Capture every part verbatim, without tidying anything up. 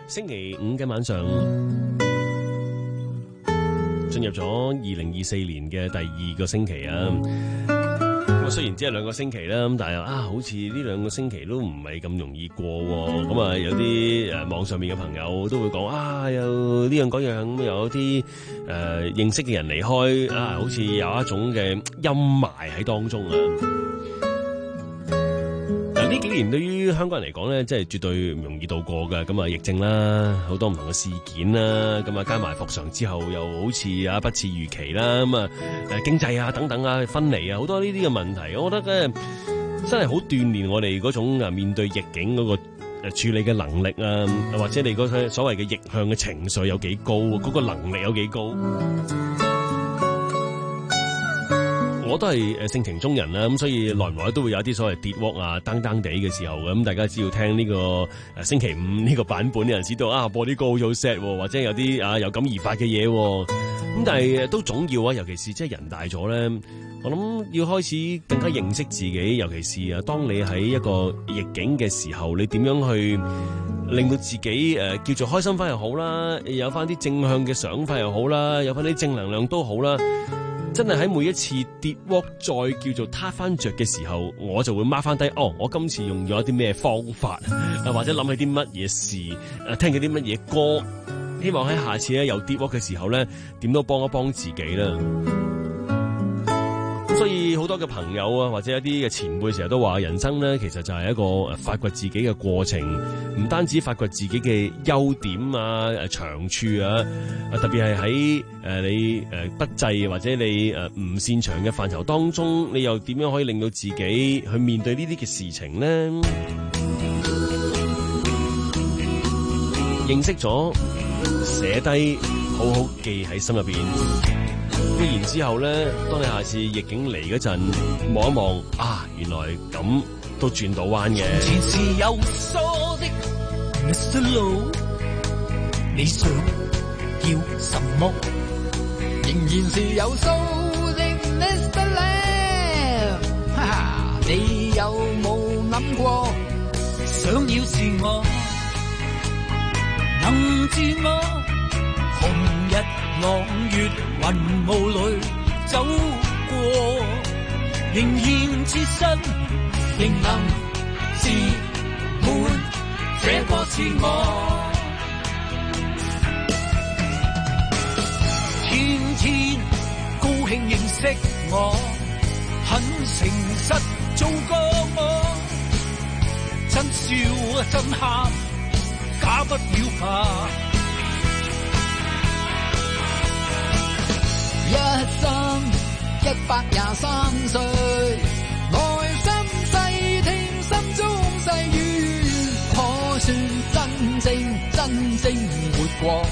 星期五嘅晚上，進入咗二零二四年嘅第二個星期啊。咁雖然只係兩個星期啦，咁但係啊，好似呢兩個星期都唔係咁容易過。咁啊，有啲誒網上面嘅朋友都會講啊，有呢樣嗰樣，咁有啲誒、呃、認識嘅人離開啊，好似有一種嘅陰霾喺當中啊。呢幾年對於香港人嚟講咧，即係絕對唔容易度過嘅。咁啊，疫症啦，好多唔同嘅事件啦，咁啊加埋復常之後，又好似啊不似預期啦。咁啊，誒經濟啊等等啊分離啊，好多呢啲嘅問題，我覺得咧真係好鍛鍊我哋嗰種啊面對逆境嗰個誒處理嘅能力啊，或者你嗰個所謂嘅逆向嘅情緒有幾高，嗰個能力有幾高。我都係誒性情中人啦，咁所以耐唔耐都會有啲所謂跌窩啊、down down 地嘅時候嘅。咁大家只要聽呢個誒星期五呢個版本，有人知道啊播啲歌好 sad，或者有啲啊有感而發嘅嘢。咁但係都總要啊，尤其是即係人大咗咧，我諗要開始更加認識自己，尤其是啊，當你喺一個逆境嘅時候，你點樣去令到自己誒、呃、叫做開心翻又好啦，有翻啲正向嘅想法又好啦，有翻啲正能量都好啦。真係喺每一次跌窩再叫做撻翻着嘅時候，我就會 mark 翻低，哦，我今次用咗一啲咩方法，啊或者諗起啲乜嘢事，啊聽咗啲乜嘢歌，希望喺下次咧有跌窩嘅時候咧，點都幫一幫自己啦。所以好多嘅朋友啊，或者一啲嘅前輩成日都話，人生咧其實就係一個誒發掘自己嘅過程，唔單止發掘自己嘅優點啊、誒長處啊，特別係喺誒你誒不濟或者你誒唔擅長嘅範疇當中，你又點樣可以令到自己去面對呢啲嘅事情咧？認識咗，寫低，好好記喺心入邊。然之後咧，當你下次逆境嚟嗰陣，望一望啊，原來咁都轉到彎嘅。 前是有疏的 Mister Low， 你想要什麼？仍然是有數的 Mister Lam， 哈哈，你有冇諗過？想要是我，能自我，紅日朗月雲霧裏走過，仍然自信，仍能自滿，這個是我。天天高興認識我，很誠實做個我，真笑真喊，假不了吧。一生一百廿三歲，內心細聽心中細語，可算真正真正活過。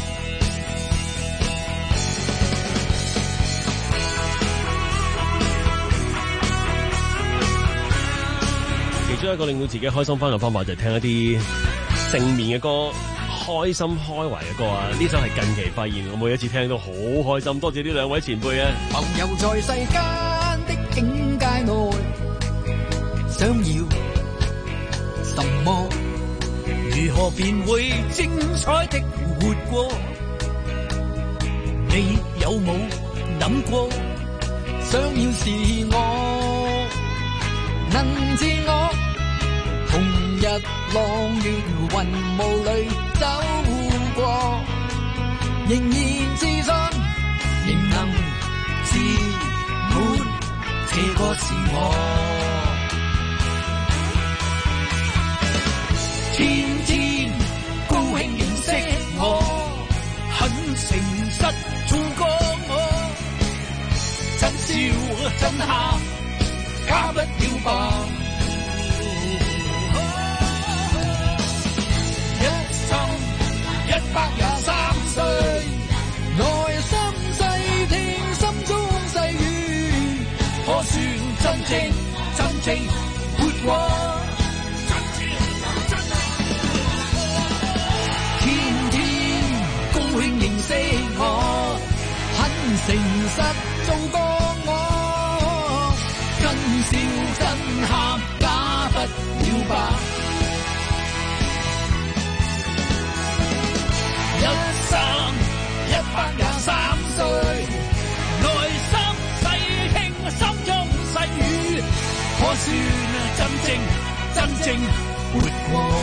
其中一個令到自己開心翻嘅方法就係聽一啲正面嘅歌，開心開懷嘅歌啊！呢首係近期發現，我每一次聽都好開心。多謝呢兩位前輩啊！ 朋友在世間的境界內，想要什麼？如何便會精彩的活過？你有冇諗過？想要是我能自我，紅日朗月雲霧裏走過，仍然自信，仍能自滿，這個是我。天天高興認識我，很誠實做個我，真笑真喊，假不了吧。一百廿三歲，內心細聽心中細語，可算真正真正活過。天天高興認識我，很誠實做個我，真笑真喊，假不了吧。 真正活過。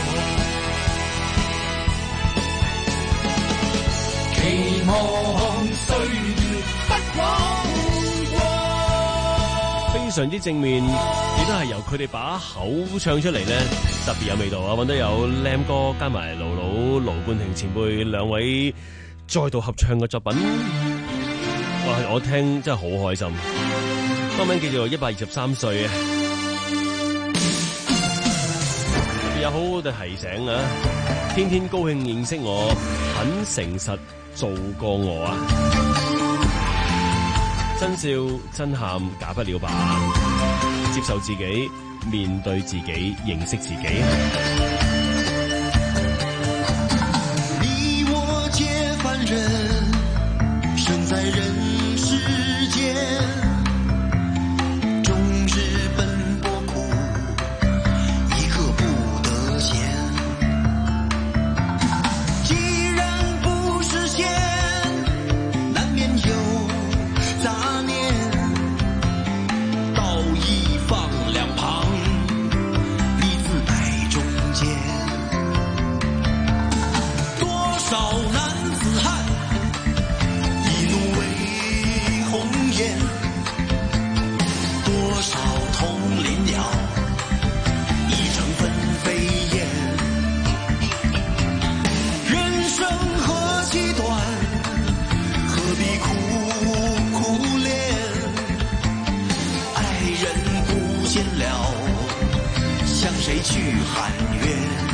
期望歲月不枉過， 非常之正面，亦都係由佢哋把口唱出嚟咧，特別有味道啊！揾到有 Lam 哥加埋盧盧盧冠廷前輩兩位再度合唱嘅作品，哇！我聽真係好開心。歌名叫做一百二十三歲啊！有好好嘅提醒啊！天天高興認識我，很誠實做過我啊！真笑真喊假不了吧，接受自己，面對自己，認識自己。 你我皆凡人，生在人世間，去喊冤，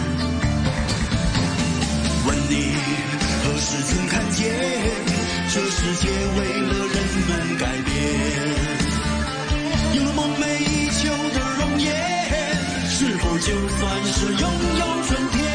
问你何时曾看见这世界为了人们改变，有了梦寐以求的容颜，是否就算是拥有春天？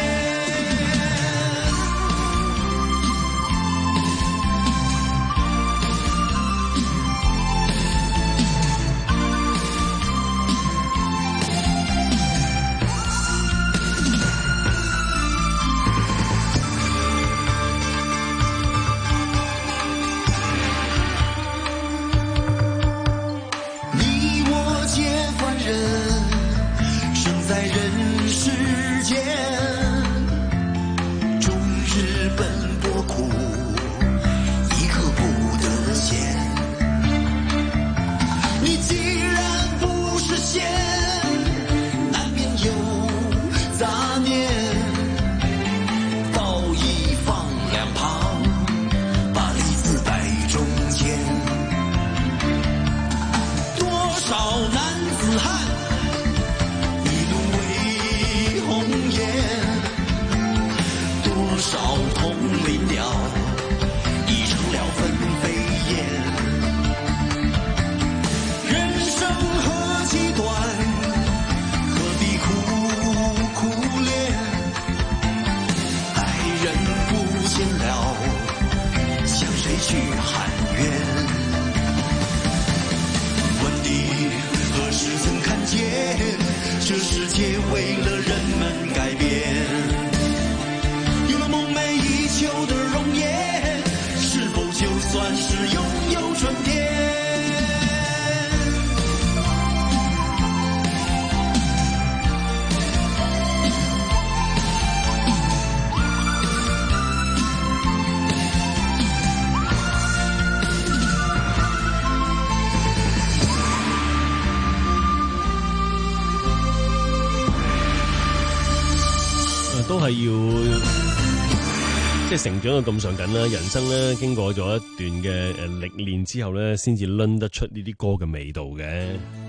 都係要即係成長到咁上緊啦，人生咧經過咗一段嘅誒歷練之後咧，先至掄得出呢啲歌嘅味道嘅。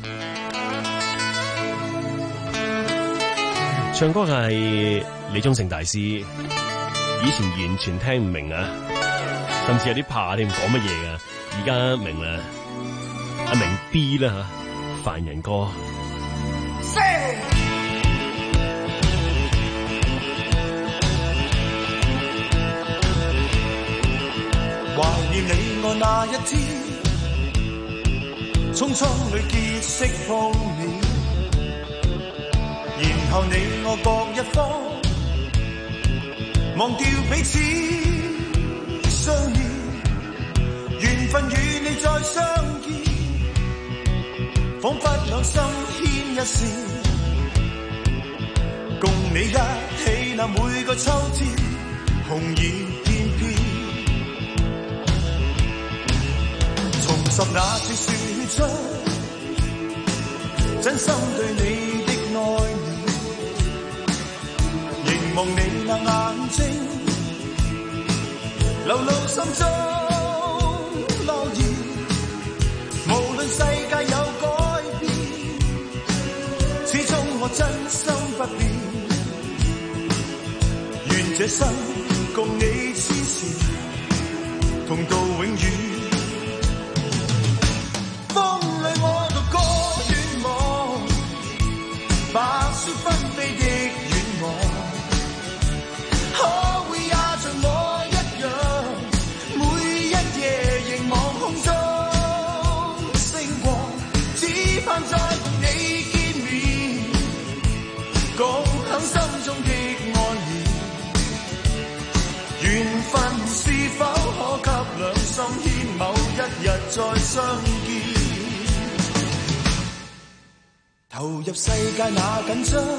唱歌係李宗盛大師，以前完全聽唔明啊，甚至有啲怕添，講乜嘢啊？而家明啦，阿明 B 啦吓，凡人歌。 懷念你我那一天，匆匆裏結識碰面，然後你我各一方，忘掉彼此相念，緣分與你再相見，彷彿兩心牽一線， 你一起那每個秋天，紅葉翩翩，重拾那次說出真心對你的愛念，凝望你那眼睛，流露心中諾言，無論世界有改變，始終我真心不變，願這生共你痴纏，同到永遠。風裏我獨歌遠望，白雪紛飛的遠望，可會也像我一樣，每一夜凝望空中星光，只盼再同你見面，共享心中的愛戀。緣分是否可給兩心牽，某一日再相見？投入世界那緊張，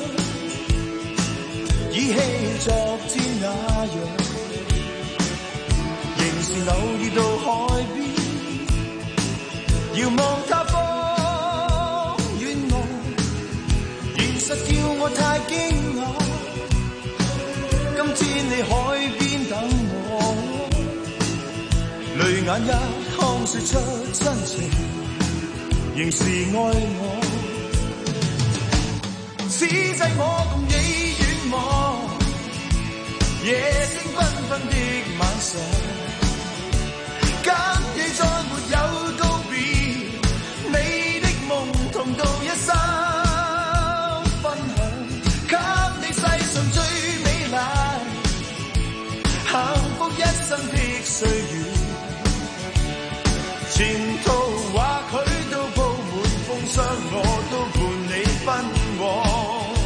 依稀昨天那樣，仍是偶遇到海邊，遙望他方遠望，現實叫我太驚訝，今天你海邊等我，淚眼一看說出真情，仍是愛我。此際我共你遠望，夜星繽紛的晚上，跟你再沒有告別，你的夢同到一生分享，給你世上最美麗幸福一生的歲月，前途或許都鋪滿風霜，我都伴你奔往。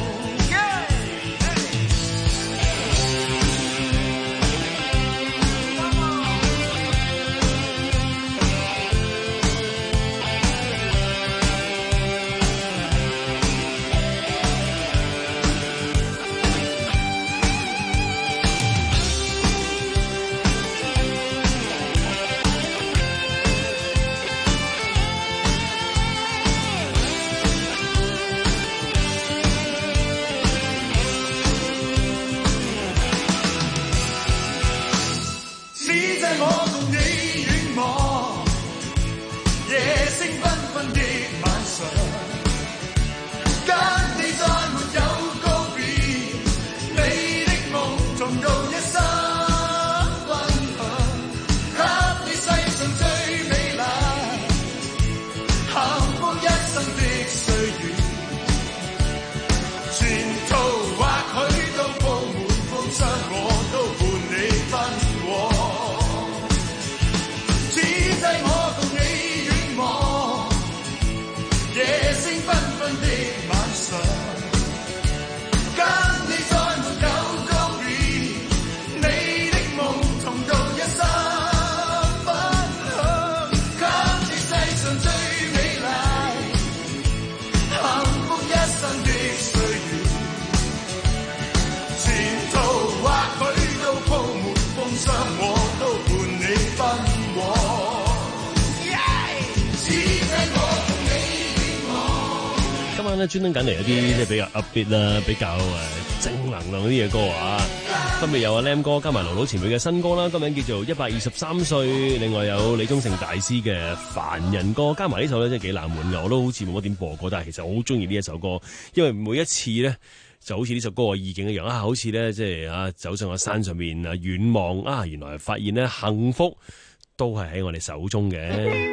專登緊嚟一啲即係比較 upbeat 啦，比較誒正能量啲嘅歌啊！分別有阿 Lam 哥加埋盧盧前輩嘅新歌啦，歌名叫做《一百二十三歲》，另外有李宗盛大師嘅《凡人歌》，加埋呢首咧真係幾冷門嘅，我都好似冇乜點播過，但係其實我好中意呢一首歌，因為每一次咧就好似呢首歌嘅意境一樣啊，好似咧即係啊走上個山上面啊遠望啊，原來發現咧幸福都係喺我哋手中嘅。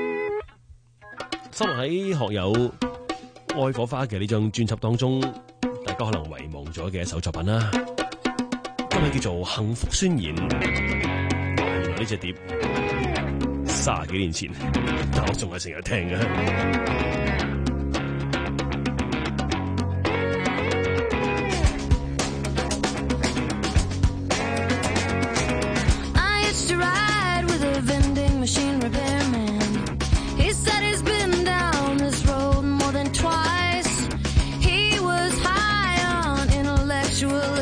收錄喺學友愛火花嘅呢張專輯當中，大家可能遺忘咗嘅一首作品啦，歌名叫做《幸福宣言》。原來呢隻碟三十幾年前，但我仲係成日聽嘅。 Sexual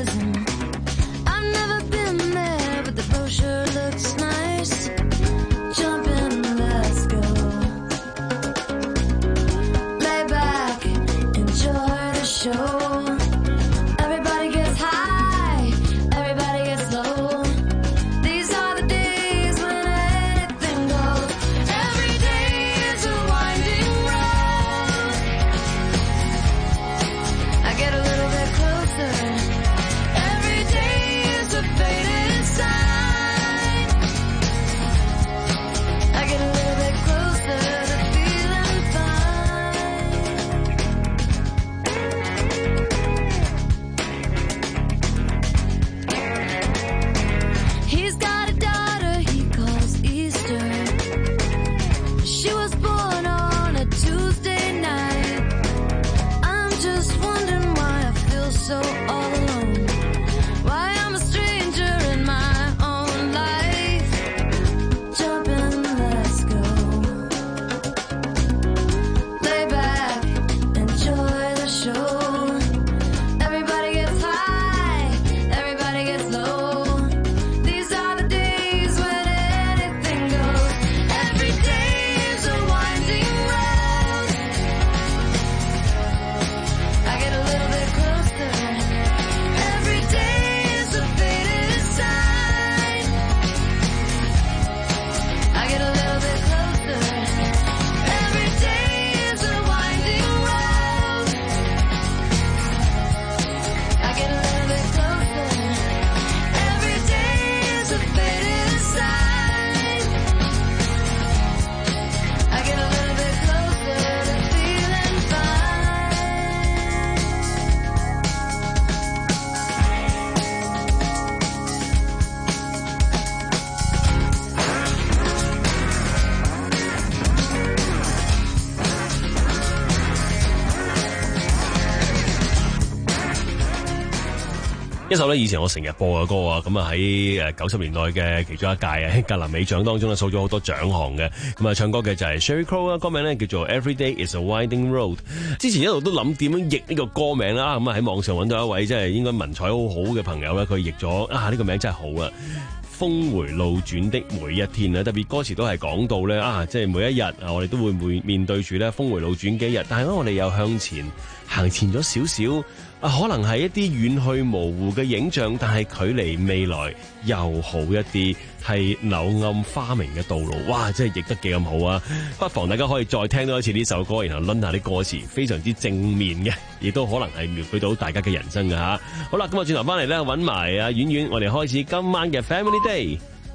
一首咧以前我成日播嘅歌啊，咁啊喺誒九十年代嘅其中一屆啊格林美獎當中咧，掃咗好多獎項嘅。咁啊唱歌嘅就係 Sheryl Crow 啦，歌名咧叫做 Every Day Is a Winding Road。之前一路都諗點樣譯呢個歌名啦，咁啊喺網上揾到一位即係應該文采好好嘅朋友咧，佢譯咗啊呢個名真係好啊！峰回路轉的每一天啊，特別歌詞都係講到咧啊，即係每一日啊，我哋都會會面對住咧峰回路轉幾日，但係咧我哋又向前行前咗少少啊，可能係一啲遠去模糊嘅影像，但係距離未來又好一啲，係柳暗花明嘅道路。哇，真係譯得幾咁好啊！不妨大家可以再聽多一次呢首歌，然後攆下啲歌詞，非常之正面嘅，亦都可能係描繪到大家嘅人生㗎吓。好啦，咁我轉頭翻嚟咧，揾埋阿婉婉，我哋開始今晚嘅 Family Day。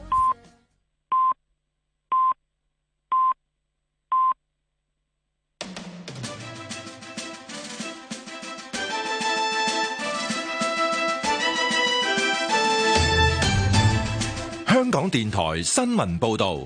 香港電台新聞報道，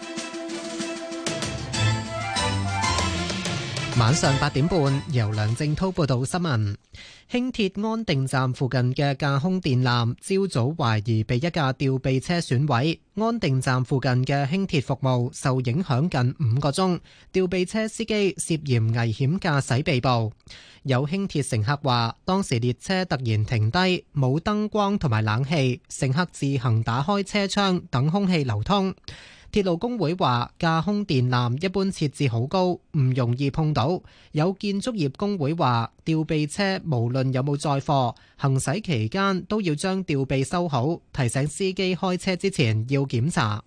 晚上八點半，由梁正濤報道新聞。輕鐵安定站附近嘅架空電纜，朝早懷疑被一架吊臂車損毀。安定站附近嘅輕鐵服務受影響近五個鐘，吊臂車司機涉嫌危險駕駛被捕。有輕鐵乘客話，當時列車突然停低，冇燈光同埋冷氣，乘客自行打開車窗等空氣流通。鐵路工會話，架空電纜一般設置好高，唔容易碰到。有建築業工會話，吊臂車無論有冇載貨，行駛期間都要將吊臂收好，提醒司機開車之前要檢查。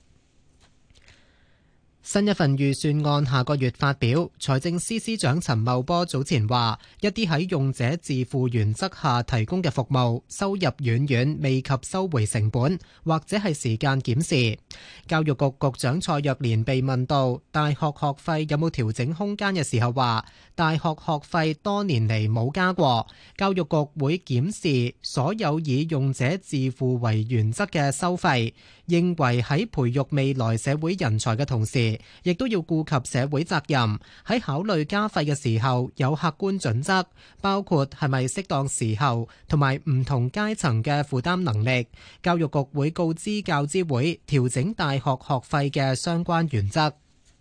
新一份預算案下個月發表，財政司司長陳茂波早前話，一啲喺用者自付原則下提供嘅服務，收入遠遠未及收回成本，或者係時間檢視。教育局局長蔡若蓮被問到大學學費有冇調整空間嘅時候，話大學學費多年嚟冇加過，教育局會檢視所有以用者自付為原則嘅收費，認為喺培育未來社會人才嘅同時，亦都要顧及社會責任。喺考慮加費嘅時候，有客觀準則，包括係咪適當時候同埋唔同階層嘅負擔能力。教育局會告知教資會調整大學學費嘅相關原則。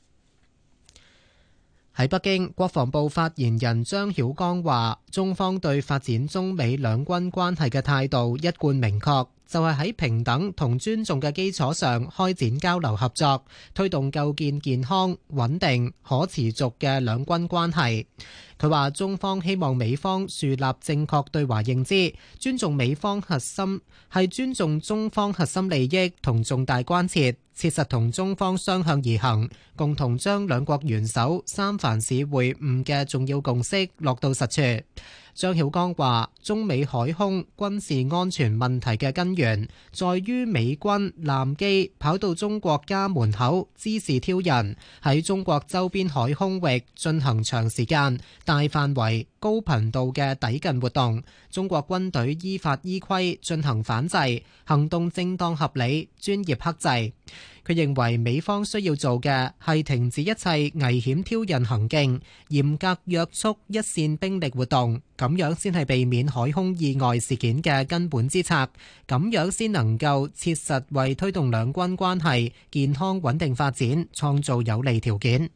喺北京，國防部發言人張曉剛話，中方對發展中美兩軍關係嘅態度一貫明確，就係喺平等同尊重嘅基礎上開展交流合作，推動構建健康、穩定、可持續嘅兩軍關係。佢話中方希望美方樹立正確對華認知，尊重美方核心係尊重中方核心利益同重大關切，切實同中方相向而行，共同將兩國元首三藩市會晤嘅重要共識落到實處。張曉剛話，中美海空軍事安全問題嘅根源，在於美軍艦機跑到中國家門口滋事挑釁，喺中國周邊海空域進行長時間、大範圍、高頻度嘅抵近活動，中國軍隊依法依規進行反制，行動正當合理、專業克制。佢認為美方需要做嘅係停止一切危險挑釁行徑，嚴格約束一線兵力活動，咁樣先係避免海空意外事件嘅根本之策，咁樣先能夠切實為推動兩軍關係健康穩定發展創造有利條件。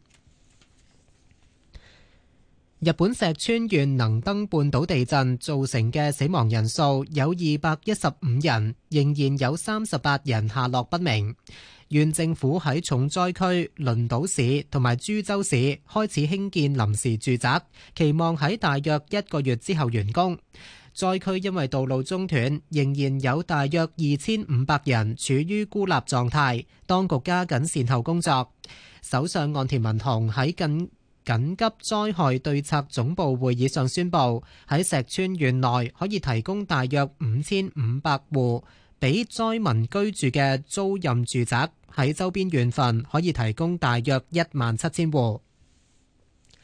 日本石川縣能登半島地震造成嘅死亡人數有二百一十五人，仍然有三十八人下落不明。縣政府喺重災區輪島市同埋珠洲市開始興建臨時住宅，期望喺大約一個月之後完工。災區因為道路中斷，仍然有大約二千五百人處於孤立狀態，當局加緊善後工作。首相岸田文雄喺近緊急災害對策總部會議上宣布，喺石川縣內可以提供大約五千五百戶俾災民居住嘅租賃住宅，喺周邊縣份可以提供大約一萬七千戶。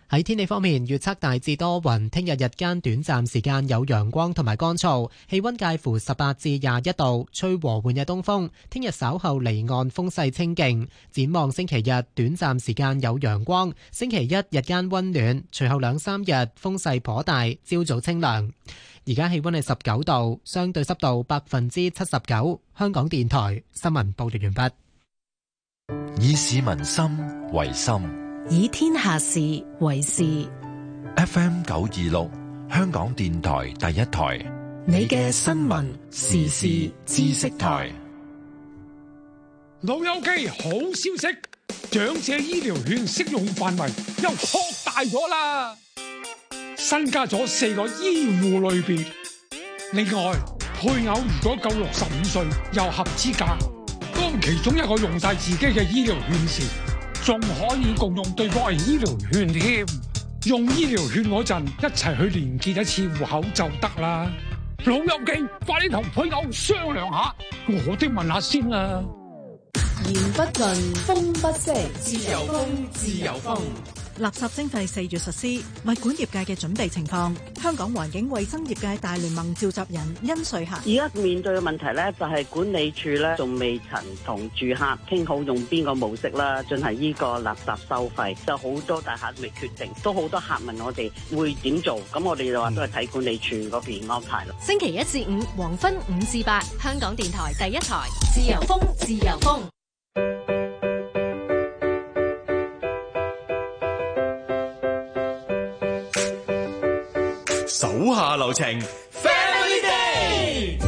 喺天氣方面，預測大致多雲，聽日日間短暫時間有陽光同埋乾燥，氣溫介乎十八至廿一度，吹和緩嘅東風。聽日稍後離岸風勢清勁。展望星期日短暫時間有陽光，星期一日間溫暖，隨後兩三日風勢頗大，朝早清涼。而家氣溫係十九度，相對濕度百分之七十九。香港電台新聞報道完畢。 以市民心為心， 以天下事為事。 F M 九二六，香港電台第一台， 你嘅新聞時事知識台。 老友記，好消息，長者醫療券適用範圍又擴大咗啦，新加咗四個醫護類別。另外，配偶如果夠六十五歲又合資格，當其中一個用晒自己嘅醫療券時，仲可以共用對方嘅醫療券添。用醫療券嗰陣，一齊去連結一次戶口就得啦。老友記，快啲同配偶商量下，我都問下先啦。 言不盡，風不息，自由風，自由風。 垃圾徵費四月實施，物管業界嘅準備情況。香港環境衛生業界大聯盟召集人殷瑞霞： 而家面對嘅問題咧，就係管理處咧仲未曾同住客傾好用邊個模式啦，進行呢個垃圾收費，就好多大廈未決定，都好多客問我哋會點做，咁我哋就話都係睇管理處嗰邊安排咯。 星期一至五黃昏五至八，香港電台第一台，自由風，自由風。 手下留情 ，Family Day。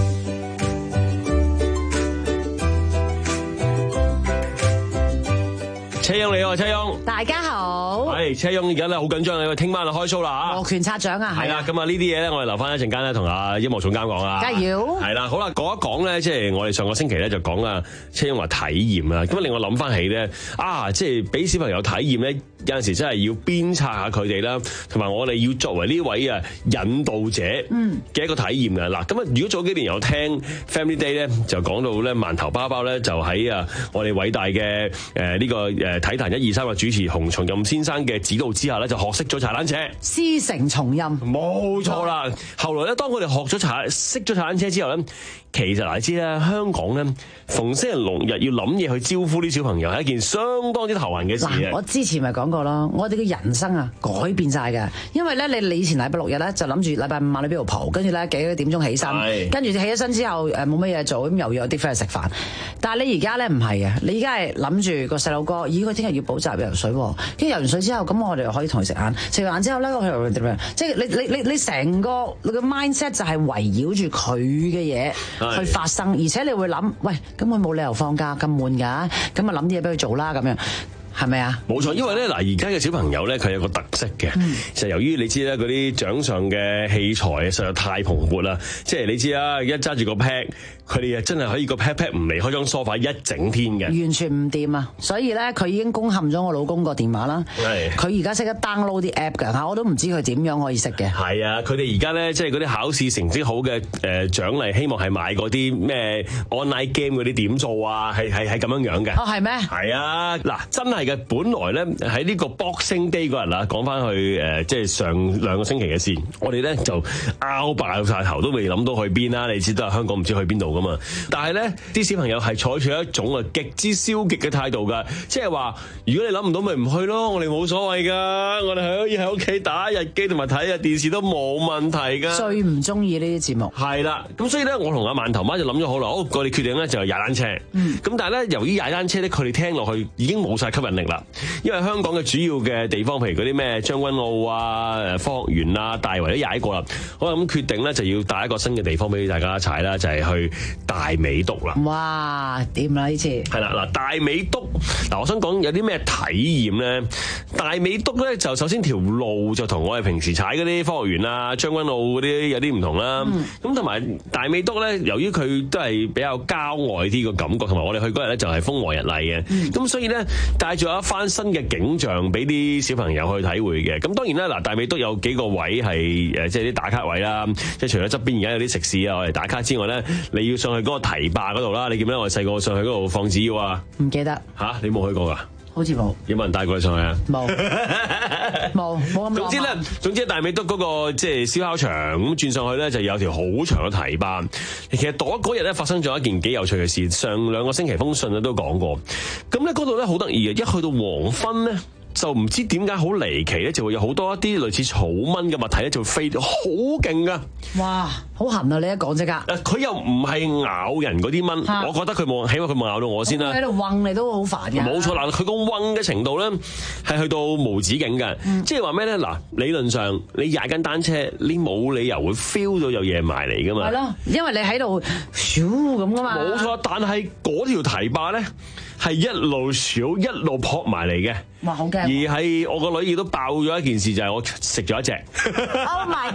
車翁你好，車翁， 大家好。 係車翁而家咧好緊張，因為聽晚就開 show 啦嚇。 摩拳擦掌啊， 係啦，咁啊呢啲嘢咧，我哋留翻一陣間咧，同阿音樂總監講啦。 梗係要。係啦，好啦，講一講咧，即係我哋上個星期咧就講啊，車翁話體驗啊，咁啊令我諗翻起咧，啊，即係俾小朋友體驗咧，有陣時真係要鞭策下佢哋啦，同埋我哋要作為呢位啊引導者嘅一個體驗嘅嗱。咁啊，如果早幾年有聽 Family Day 咧，就講到咧饅頭包包咧，就喺啊我哋偉大嘅誒呢個誒體壇一二三嘅主持洪松蔭先生嘅指導之下咧，就學識咗踩單車， 師承從任， 冇錯啦。後來咧，當佢哋學咗踩識咗踩單車之後咧，其實你知啦，香港咧逢星期六日要諗嘢去招呼啲小朋友係一件相當之頭痕嘅事嘅。 我之前咪講過咯，我哋嘅人生啊改變晒嘅，因為咧你你以前禮拜六日咧就諗住禮拜五晚去邊度蒲，跟住咧幾點鐘起身，跟住起咗身之後誒冇乜嘢做，咁又約啲 friend 去食飯。但係你而家咧唔係啊，你而家係諗住個細路哥，咦佢聽日要補習游水，跟住游完水之後，咁我哋又可以同佢食晏，食完晏之後咧，我又點樣？即係你你你你成個你個 mindset 就係圍繞住佢嘅嘢去發生，而且你會諗，喂，咁佢冇理由放假咁悶㗎，咁啊諗啲嘢俾佢做啦，咁樣。係咪啊？ 冇錯，因為咧嗱，而家嘅小朋友咧，佢有個特色嘅，嗯、就由於你知咧嗰啲掌上嘅器材實在太蓬勃啦，即係你知啦，一揸住個 pad，佢哋啊真係可以個 pad pad 唔離開張梳化一整天嘅， 完全唔掂啊！所以咧，佢已經攻陷咗我老公個電話啦。係，佢而家識得 download 啲 app 㗎嚇，我都唔知佢點樣可以識嘅。係啊，佢哋而家咧即係嗰啲考試成績好嘅誒獎勵，希望係買嗰啲咩 online game 嗰啲點數啊，係係係咁樣樣嘅。 哦，係咩？ 係啊，嗱，真係。本來咧喺呢個 Boxing Day 嗰日啦，講翻去誒，即係上兩個星期嘅事，我哋咧就拗爆晒頭，都未諗到去邊啦。你知都係香港唔知去邊度噶嘛？但係咧啲小朋友係採取一種啊極之消極嘅態度㗎，即係話如果你諗唔到咪唔去咯，我哋冇所謂㗎，我哋係可以喺屋企打日機同埋睇下電視都冇問題㗎。 最唔中意呢啲節目係啦，咁所以咧我同阿饅頭媽就諗咗好耐，好，我哋決定咧就係踩單車。咁、嗯、但係咧由於踩單車咧，佢哋聽落去已經冇晒吸引力啦，因為香港嘅主要嘅地方，譬如嗰啲咩將軍澳啊、誒科學園啊、大圍都踩過啦。好啦，咁決定咧就要帶一個新嘅地方俾大家踩啦，就係、是、去大美督啦。 哇，掂啦呢次！係啦，嗱，大美督嗱，我想講有啲咩體驗咧？大美督咧就首先條路就同我哋平時踩嗰啲科學園啊、將軍澳嗰啲有啲唔同啦。咁同埋大美督咧，由於佢都係比較郊外啲個感覺，同埋我哋去嗰日咧就係風和日麗嘅，咁、嗯、所以咧帶住一番新嘅景象俾啲小朋友去體會嘅。咁當然啦，嗱，大美督有幾個位係誒，即係啲打卡位啦。即係除咗側邊而家有啲食肆啊，我哋打卡之外咧，你要上去嗰個堤壩嗰度啦。你記唔記得我哋細個上去嗰度放紙鷂啊？ 唔記得吓、啊，你冇去過㗎？ 好似冇。 有冇人帶過你上去啊？ 冇，冇冇咁。 總之咧，總之大美督嗰個即係燒烤場咁轉上去咧，就有條好長嘅堤壩。其實嗰嗰日咧發生咗一件幾有趣嘅事，上兩個星期封信咧都講過。咁咧嗰度咧好得意嘅，一去到黃昏咧。就唔知點解好離奇咧，就會有好多一啲類似草蚊嘅物體咧，就會飛好勁噶。 哇，好痕啊！你一講即刻。 誒，佢又唔係咬人嗰啲蚊，啊、我覺得佢冇，起碼佢冇咬到我先啦。 喺度韞你都好煩嘅。冇錯啦，佢個韞嘅程度咧係去到無止境嘅。嗯、即係話咩咧？嗱，理論上你踩緊單車，你冇理由會 feel 到有嘢埋嚟噶嘛。 係咯，因為你喺度咻咁噶嘛。 冇錯，但係嗰條堤壩咧係一路少一路撲埋嚟嘅。 哇，好驚！ 而係我個女亦都爆咗一件事，就係、是、我食咗一隻。 Oh my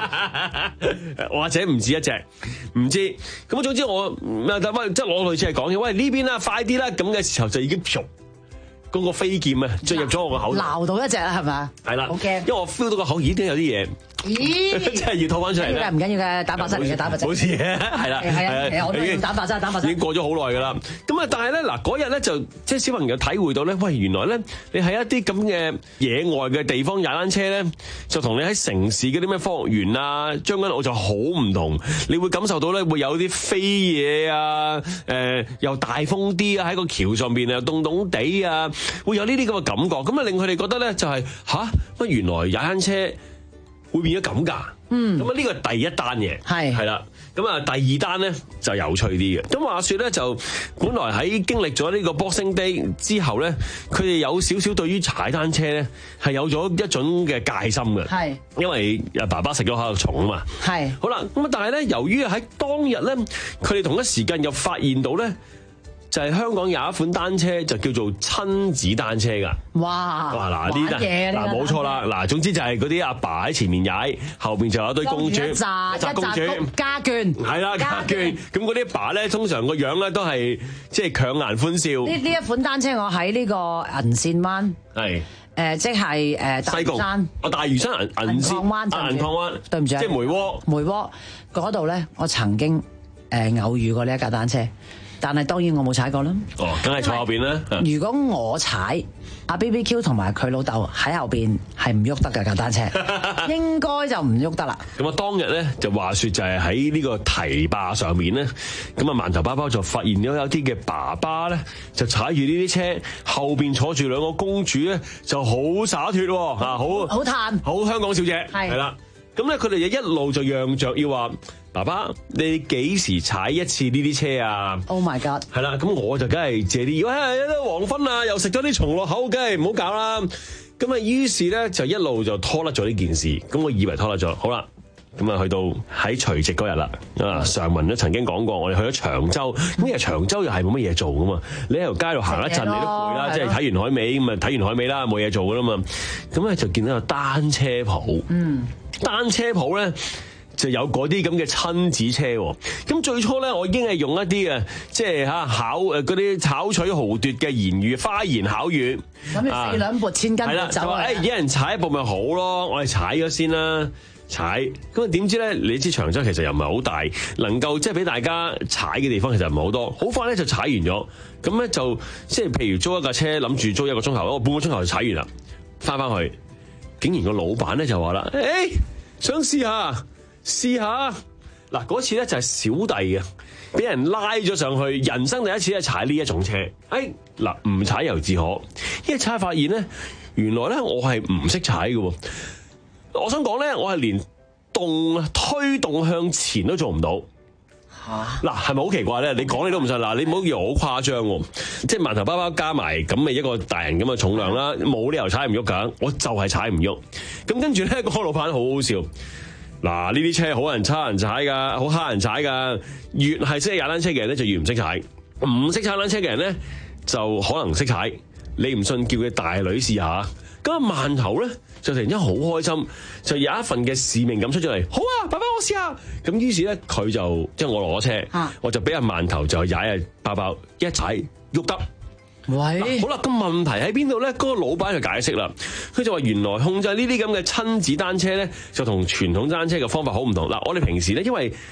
god！ 或者唔止一隻，唔知。咁總之我即係我類似係講嘅，喂呢邊啦，快啲啦！咁嘅時候就已經嗰、那個飛劍啊進入咗我個口， 撈到一隻啦，係咪？ 係啦， 好驚！ 因為我 feel 到個口已經有啲嘢。咦！真係要吐翻出嚟咧， 唔緊要嘅，蛋白質嚟嘅，蛋白質。 冇事嘅，係啦， 係啊，我都用蛋白質，蛋白質。 已經過咗好耐㗎啦。咁啊，但係咧嗱，嗰日咧就即係小朋友體會到咧，喂，原來咧你喺一啲咁嘅野外嘅地方踩單車咧，就同你喺城市嗰啲咩科學園啊、將軍澳就好唔同。你會感受到咧會有啲飛嘢啊，誒又大風啲啊，喺個橋上邊啊，凍凍地啊，會有呢啲咁嘅感覺。咁啊令佢哋覺得咧就係吓，乜原來踩單車會變咗咁㗎，嗯，咁啊呢個係第一單嘢，係係啦，咁啊第二單咧就有趣啲嘅。咁話說咧就本來喺經歷咗呢個 Boxing Day 之後咧，佢哋有少少對於踩單車咧係有咗一種嘅戒心嘅，係因為阿爸爸食咗口蟲啊嘛，係好啦，咁啊但係咧由於喺當日咧，佢哋同一時間又發現到咧。就係香港有一款單車就叫做親子單車㗎。哇！哇嗱呢啲嗱冇錯啦，嗱總之就係嗰啲阿爸喺前面踩，後邊就有一堆公主，一紮公主家眷， 係啦家眷。咁嗰啲爸咧通常個樣咧都係即係強顏歡笑。 呢呢一款單車我喺呢個銀線灣係誒，即係誒大嶼山， 我大嶼山銀銀線灣，銀礦灣，對唔住，即係梅窩梅窩嗰度咧，我曾經誒偶遇過呢一架單車。但係當然我冇踩過啦。 哦，梗係坐後邊啦。 如果我踩阿 B B Q 同埋佢老豆喺後邊係唔喐得㗎架單車，應該就唔喐得啦。 咁啊，當日咧就話説就係喺呢個堤壩上面咧，咁啊饅頭包包就發現咗有啲嘅爸爸咧就踩住呢啲車，後邊坐住兩個公主咧就好灑脫喎，啊好好嘆， 好香港小姐係啦。咁咧佢哋就一路就讓着要話。爸爸，你幾時踩一次呢啲車啊 ？Oh my god！ 係啦，咁我就梗係借啲，喂，黃昏啊，又食咗啲蟲落口，梗係唔好搞啦。咁啊，於是咧就一路就拖甩咗呢件事。咁我以為拖甩咗，好啦，咁啊去到喺除夕嗰日啦。啊，上文都曾經講過，我哋去咗長洲。咁其實長洲又係冇乜嘢做噶嘛。你喺條街度行一陣，你都攰啦，即係睇完海味咁啊，睇完海味啦，冇嘢做噶啦嘛。咁咧就見到個單車鋪，嗯，單車鋪咧。就有嗰啲咁嘅親子車喎，咁最初咧我已經係用一啲嘅，即係嚇巧誒嗰啲巧取豪奪嘅言語，花言巧語， 咁你四兩撥千斤就話誒一人踩一步咪好咯，我哋踩咗先啦，踩咁啊點知咧？你知長洲其實又唔係好大，能夠即係俾大家踩嘅地方其實唔係好多，好快咧就踩完咗，咁咧就即係譬如租一架車，諗住租一個鐘頭，我半個鐘頭就踩完啦，翻返去，竟然個老闆咧就話啦，誒、欸、想試下。試下嗱，嗰次咧就係小弟嘅，俾人拉咗上去，人生第一次咧踩呢一種車。誒嗱，唔踩猶自可，一踩發現咧，原來咧我係唔識踩嘅。我想講咧，我係連動推動向前都做唔到。嚇嗱，係咪好奇怪咧？你講你都唔信嗱，你唔好以為我好誇張喎，即係饅頭包包加埋咁嘅一個大人咁嘅重量啦，冇理由踩唔喐㗎，我就係踩唔喐。咁跟住咧，嗰個老闆好好笑。嗱，呢啲車好人差人踩㗎，好蝦人踩㗎。越係識踩單車嘅人咧，就越唔識踩。唔識踩單車嘅人咧，就可能識踩。你唔信，叫佢大女試下。咁啊，饅頭咧就突然間好開心，就有一份嘅使命感出咗嚟。好啊，爸爸我試下。咁於是咧，佢就即係我攞車，啊、我就俾阿饅頭就踩下包包，一踩喐得。喂，好啦，咁問題喺邊度咧？嗰、那個老闆就解釋啦，佢就話原來控制呢啲咁嘅親子單車咧，就同傳統單車嘅方法好唔同。嗱，我哋平時咧，因為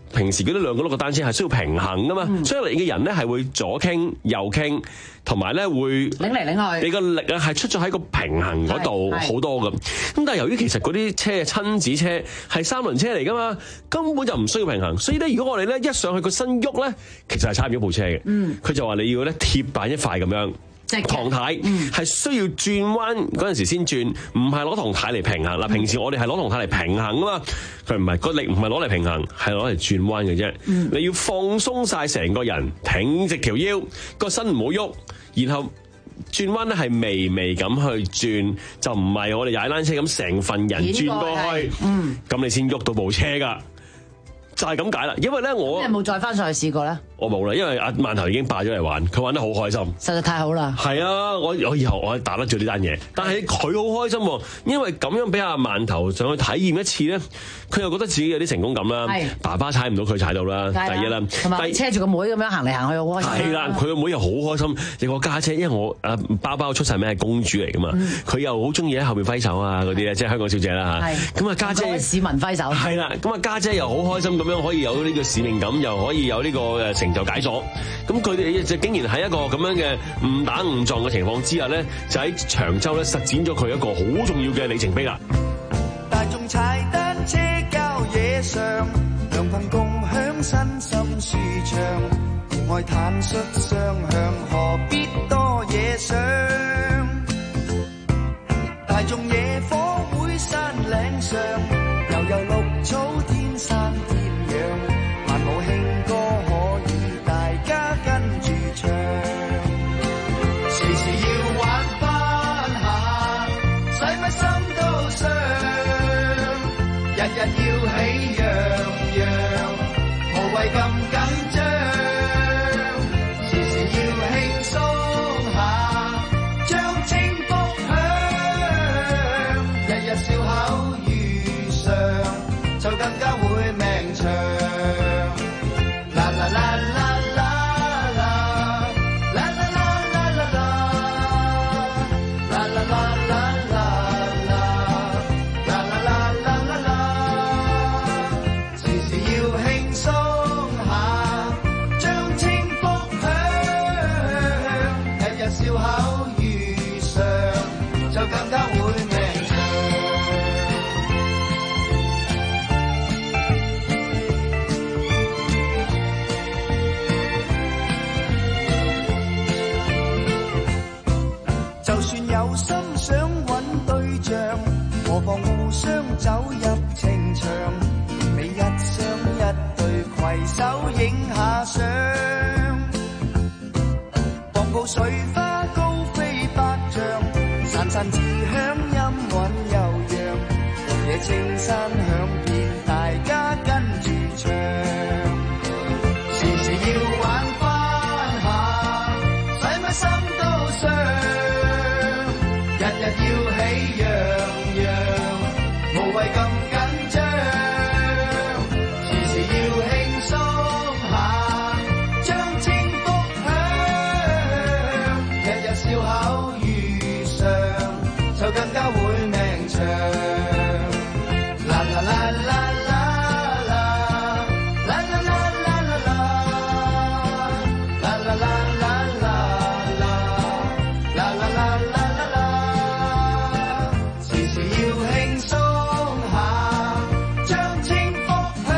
平時嗰啲兩個轆嘅單車係需要平衡噶嘛，嗯、所以你嘅人咧係會左傾右傾，同埋咧會擰嚟擰去， 你個力啊係出咗喺個平衡嗰度好多㗎。咁但係由於其實嗰啲車親子車係三輪車嚟噶嘛，根本就唔需要平衡，所以咧如果我哋咧一上去個身喐咧，其實係踩唔咗部車嘅。佢、嗯、就話你要咧貼板一塊咁樣。唐太係、嗯、需要轉彎嗰陣時先轉，唔係攞唐太嚟平衡。嗱、嗯，平時我哋係攞唐太嚟平衡啊嘛，佢唔係個力唔係攞嚟平衡，係攞嚟轉彎嘅啫。嗯、你要放鬆晒成個人，挺直條腰，個身唔好喐，然後轉彎咧係微微咁去轉，就唔係我哋踩單車咁成份人轉過去，咁、嗯、你先喐到部車㗎。就係咁解啦，因為咧我你有冇再翻上去試過咧？ 我冇啦，因為阿饅頭已經霸咗嚟玩，佢玩得好開心， 實在太好啦。 係啊，我我以後我打得住呢單嘢，但係佢好開心喎，因為咁樣俾阿饅頭上去體驗一次咧，佢又覺得自己有啲成功感啦。爸爸踩唔到，佢踩到啦，第一啦。同埋車住個妹咁樣行嚟行去，好開心。係啦， 佢個妹又好開心，有個家姐，因為我阿包包出晒名係公主嚟噶嘛，佢、嗯、又好中意喺後邊揮手啊嗰啲咧，即係香港小姐啦嚇。咁啊家姐市民揮手。係啦，咁啊家姐又好開心咁樣可以有呢個使命感，又可以有呢個誒成就解鎖。咁佢哋就竟然喺一個咁樣嘅誤打誤撞嘅情況之下咧，就喺長洲咧實踐咗佢一個好重要嘅里程碑啦。 大眾踩單車郊野上，良朋共享身心舒暢，愛坦率雙向，何必多嘢想？大眾野火會山嶺上，悠悠綠草天山天養，萬無興歌可以大家跟住唱，時時要玩翻下，使乜心都傷，日日要喜洋洋，無謂咁緊張，時時要輕鬆下，將清福享，日日笑口如常，就更加會命長。啦啦啦啦啦啦，啦啦啦啦啦啦，啦啦啦啦啦啦，啦啦啦啦啦啦，時時要輕鬆下，將清福享，日日笑口如常，就更加會命長。就算有心想揾對象，何妨互相走入情場，你一雙一對攜手影下相，黃浦水花高飛百丈，潺潺自香音韻悠揚，綠野青山響遍，大家跟住唱，時時要玩翻下，使乜心都傷，日日要喜洋洋，無謂咁緊張，時時要輕鬆下，將清福享，日日笑口如常，就更加會命長。啦啦啦啦啦啦，啦啦啦啦啦啦，啦啦啦啦啦啦，啦啦啦啦啦，時時要輕鬆下，將清福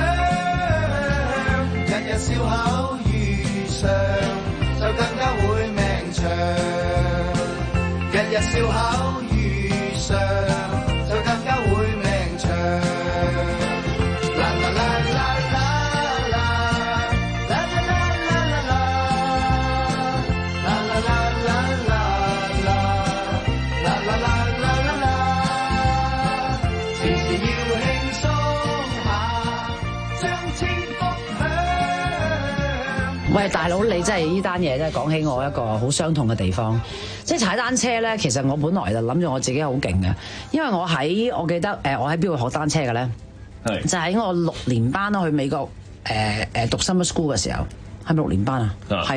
享，日日笑口如常，就更加會命長。日日笑口如常，就更加會命長。啦啦啦啦啦啦，啦啦啦啦啦啦，啦啦啦啦啦啦，啦啦啦啦啦，時時要輕鬆下，將清福享。 喂，大佬，你真係呢單嘢真係講起我一個好傷痛嘅地方。即係踩單車咧，其實我本來就諗住我自己好勁嘅，因為我喺我記得誒，我喺邊度學單車嘅咧？係就喺我六年班咯，去美國誒誒讀 summer school 嘅時候，係咪六年班啊？係啊，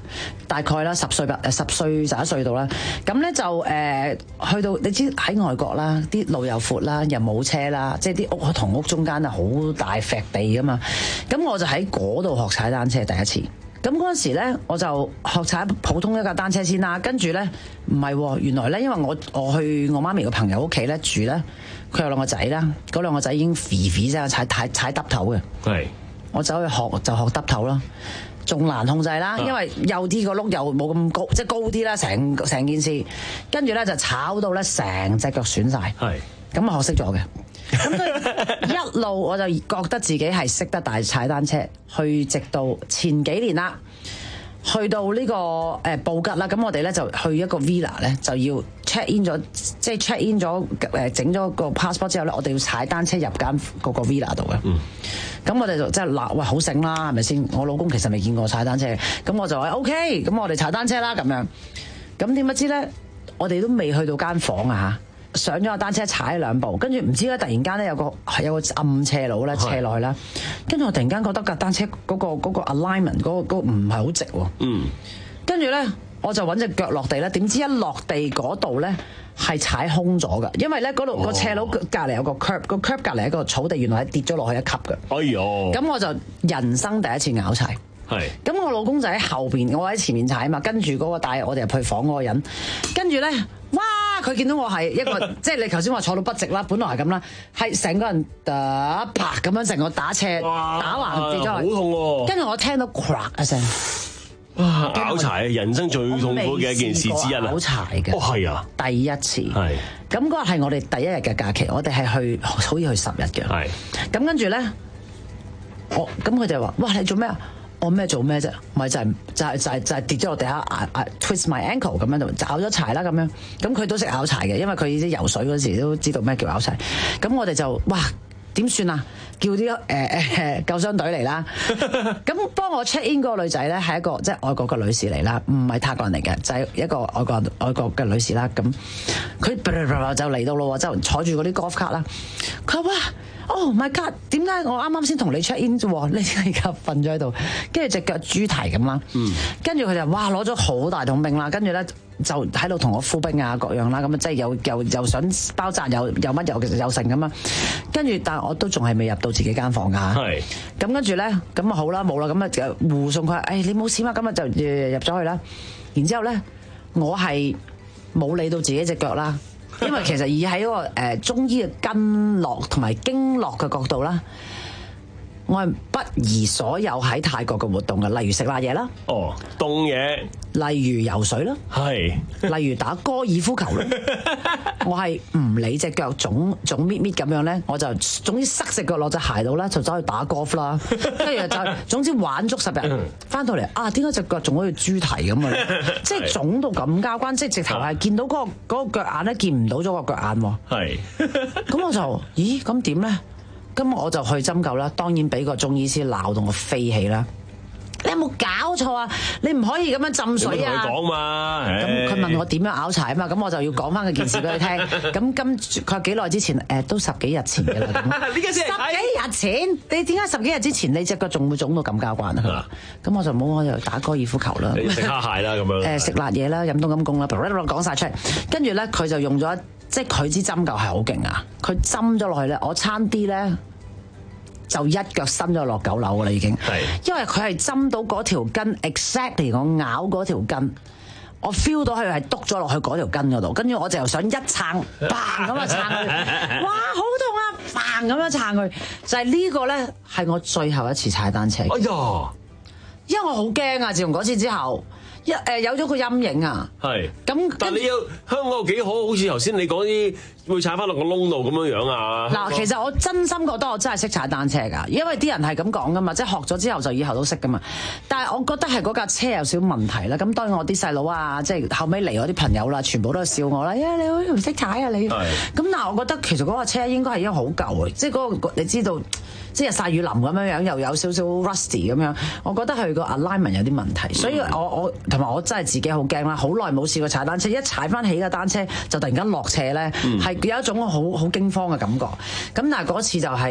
大概啦十歲吧，誒十歲十一歲到啦。咁咧就誒、呃、去到你知喺外國啦，啲路又闊啦，又冇車啦，即係啲屋同屋中間啊好大揈地噶嘛。咁我就喺嗰度學踩單車第一次。咁嗰陣時咧，我就學踩普通一架單車先啦。跟住咧唔係喎，原來咧因為我我去我媽咪個朋友屋企咧住咧，佢有兩個仔啦，嗰兩個仔已經肥肥啫，踩踩踩揼頭嘅。係。我走去學就學揼頭啦，仲難控制啦，因為幼啲個碌又冇咁高，即係高啲啦，成成件事。跟住咧就炒到咧成隻腳損晒。係。咁我學識咗嘅。咁所以一路我就覺得自己係識得大踩單車，去直到前幾年啦，去到呢個誒布吉啦，咁我哋咧就去一個 villa 咧，就要 check in 咗，即係 check in 咗誒整咗個 passport 之後咧，我哋要踩單車入間嗰個 villa 度嘅。嗯。咁我哋就即係嗱，喂好醒啦，係咪先？我老公其實未見過踩單車，咁我就話 OK，咁我哋踩單車啦咁樣。咁點不知咧，我哋都未去到間房啊嚇。上咗個單車踩兩步，跟住唔知咧，突然間咧有個有個暗斜路咧斜落去啦，跟住我突然間覺得架單車嗰個嗰個 alignment 嗰個嗰個唔係好直喎。嗯。跟住咧，我就揾隻腳落地咧，點知一落地嗰度咧係踩空咗㗎，因為咧嗰度個斜路隔離有個 curb，個 curb 隔離一個草地，原來係跌咗落去一級㗎。哎呦！咁我就人生第一次拗柴。係。咁我老公就喺後邊，我喺前面踩啊嘛，跟住嗰個帶我哋入去房嗰個人，跟住咧，哇！佢見到我係一個，即係你頭先話坐到不直啦，本來係咁啦，係成個人打啪咁樣成個打斜打橫跌咗落去，好痛喎！跟住我聽到 crack 一聲，哇！拗柴人生最痛苦嘅一件事之一啦，拗柴嘅，哦係啊，第一次係，咁嗰日係我哋第一日嘅假期，我哋係去好似去十日嘅，係，咁跟住咧，我咁佢哋話：哇！你做咩啊？我咩做咩啫？咪就係就係就係就係跌咗落地下，啊啊 twist my ankle 咁樣就拗咗柴啦咁樣。咁佢都識拗柴嘅，因為佢啲游水嗰時都知道咩叫拗柴。咁我哋就哇點算啊？叫啲誒誒救傷隊嚟啦。咁幫我 check in 嗰個女仔咧係一個即係外國嘅女士嚟啦，唔係泰國人嚟嘅，就係一個外國外國嘅女士啦。咁佢就嚟到咯，就坐住嗰啲 golf cart 啦。佢話哇！Oh my god！點解我啱啱先同你 check in 啫？你而家瞓咗喺度，跟住隻腳豬蹄咁啦。嗯。跟住佢就哇攞咗好大桶冰啦，跟住咧就喺度同我敷冰啊各樣啦，咁啊即係又又又想包紮又又乜又又成咁啊。跟住但係我都仲係未入到自己間房㗎。係。咁跟住咧，咁啊好啦冇啦，咁啊就護送佢。誒、哎、你冇事嘛？咁啊就入咗去啦。然之後咧，我係冇理到自己隻腳啦。因為其實以喺嗰個誒中醫嘅經絡同埋經絡嘅角度啦，我係不宜所有喺泰國嘅活動嘅，例如食辣嘢啦，哦，凍嘢，例如游水啦，係，例如打高爾夫球啦，我係唔理隻腳腫腫搣搣咁樣咧，我就總之塞隻腳落隻鞋度啦，就走去打 golf 啦，跟住就總之玩足十日，翻到嚟啊，點解隻腳仲好似豬蹄咁啊？即係腫到咁交關，即係直頭係見到嗰個嗰個腳眼咧，見唔到咗個腳眼喎。係，咁我就咦咁點咧？咁我就去針灸啦，當然俾個中醫師鬧到我飛起啦！你有冇搞錯啊？你唔可以咁樣浸水啊！佢講嘛，咁佢問我點樣拗柴啊嘛，咁我就要講翻個件事俾佢聽。咁今佢話幾耐之前？誒、呃，都十幾日前嘅啦。咁十幾日前，你點解十幾日之前你隻腳仲會腫到咁交關啊？咁我就冇，我就打高爾夫球啦，食蝦蟹啦咁樣。誒，食辣嘢啦，飲冬陰功啦，講晒出嚟。跟住咧，佢就用咗。即係佢支針灸係好勁啊！佢針咗落去咧，我差啲咧就一腳伸咗落九樓噶啦已經。係，因為佢係針到嗰條筋 ，exactly 我咬嗰條筋，我 feel 到佢係篤咗落去嗰條筋嗰度，跟住我就又想一撐，嘭咁啊撐佢，哇好痛啊，嘭咁樣撐佢，就係、是、呢個咧係我最後一次踩單車。哎呀，因為我好驚啊！自從嗰次之後。一誒有咗個陰影啊，係咁，但你有香港有幾好？好似頭先你講啲會踩翻落個窿度咁樣樣啊？嗱，其實我真心覺得我真係識踩單車㗎，因為啲人係咁講噶嘛，即係學咗之後就以後都識噶嘛。但係我覺得係嗰架車有少少問題啦。咁當然我啲細佬啊，即係後尾嚟我啲朋友啦，全部都係笑我啦。呀，你好唔識踩啊你？咁但係我覺得其實嗰架車應該係已經好舊嘅，即係嗰個你知道。即係曬雨淋咁樣樣，又有少少 rusty 咁樣，我覺得佢個 alignment 有啲問題，所以我我同埋我真係自己好驚啦，好耐冇試過踩單車，一踩翻起嘅單車就突然間落斜咧，係、嗯、有一種好好驚慌嘅感覺。咁但係嗰次就係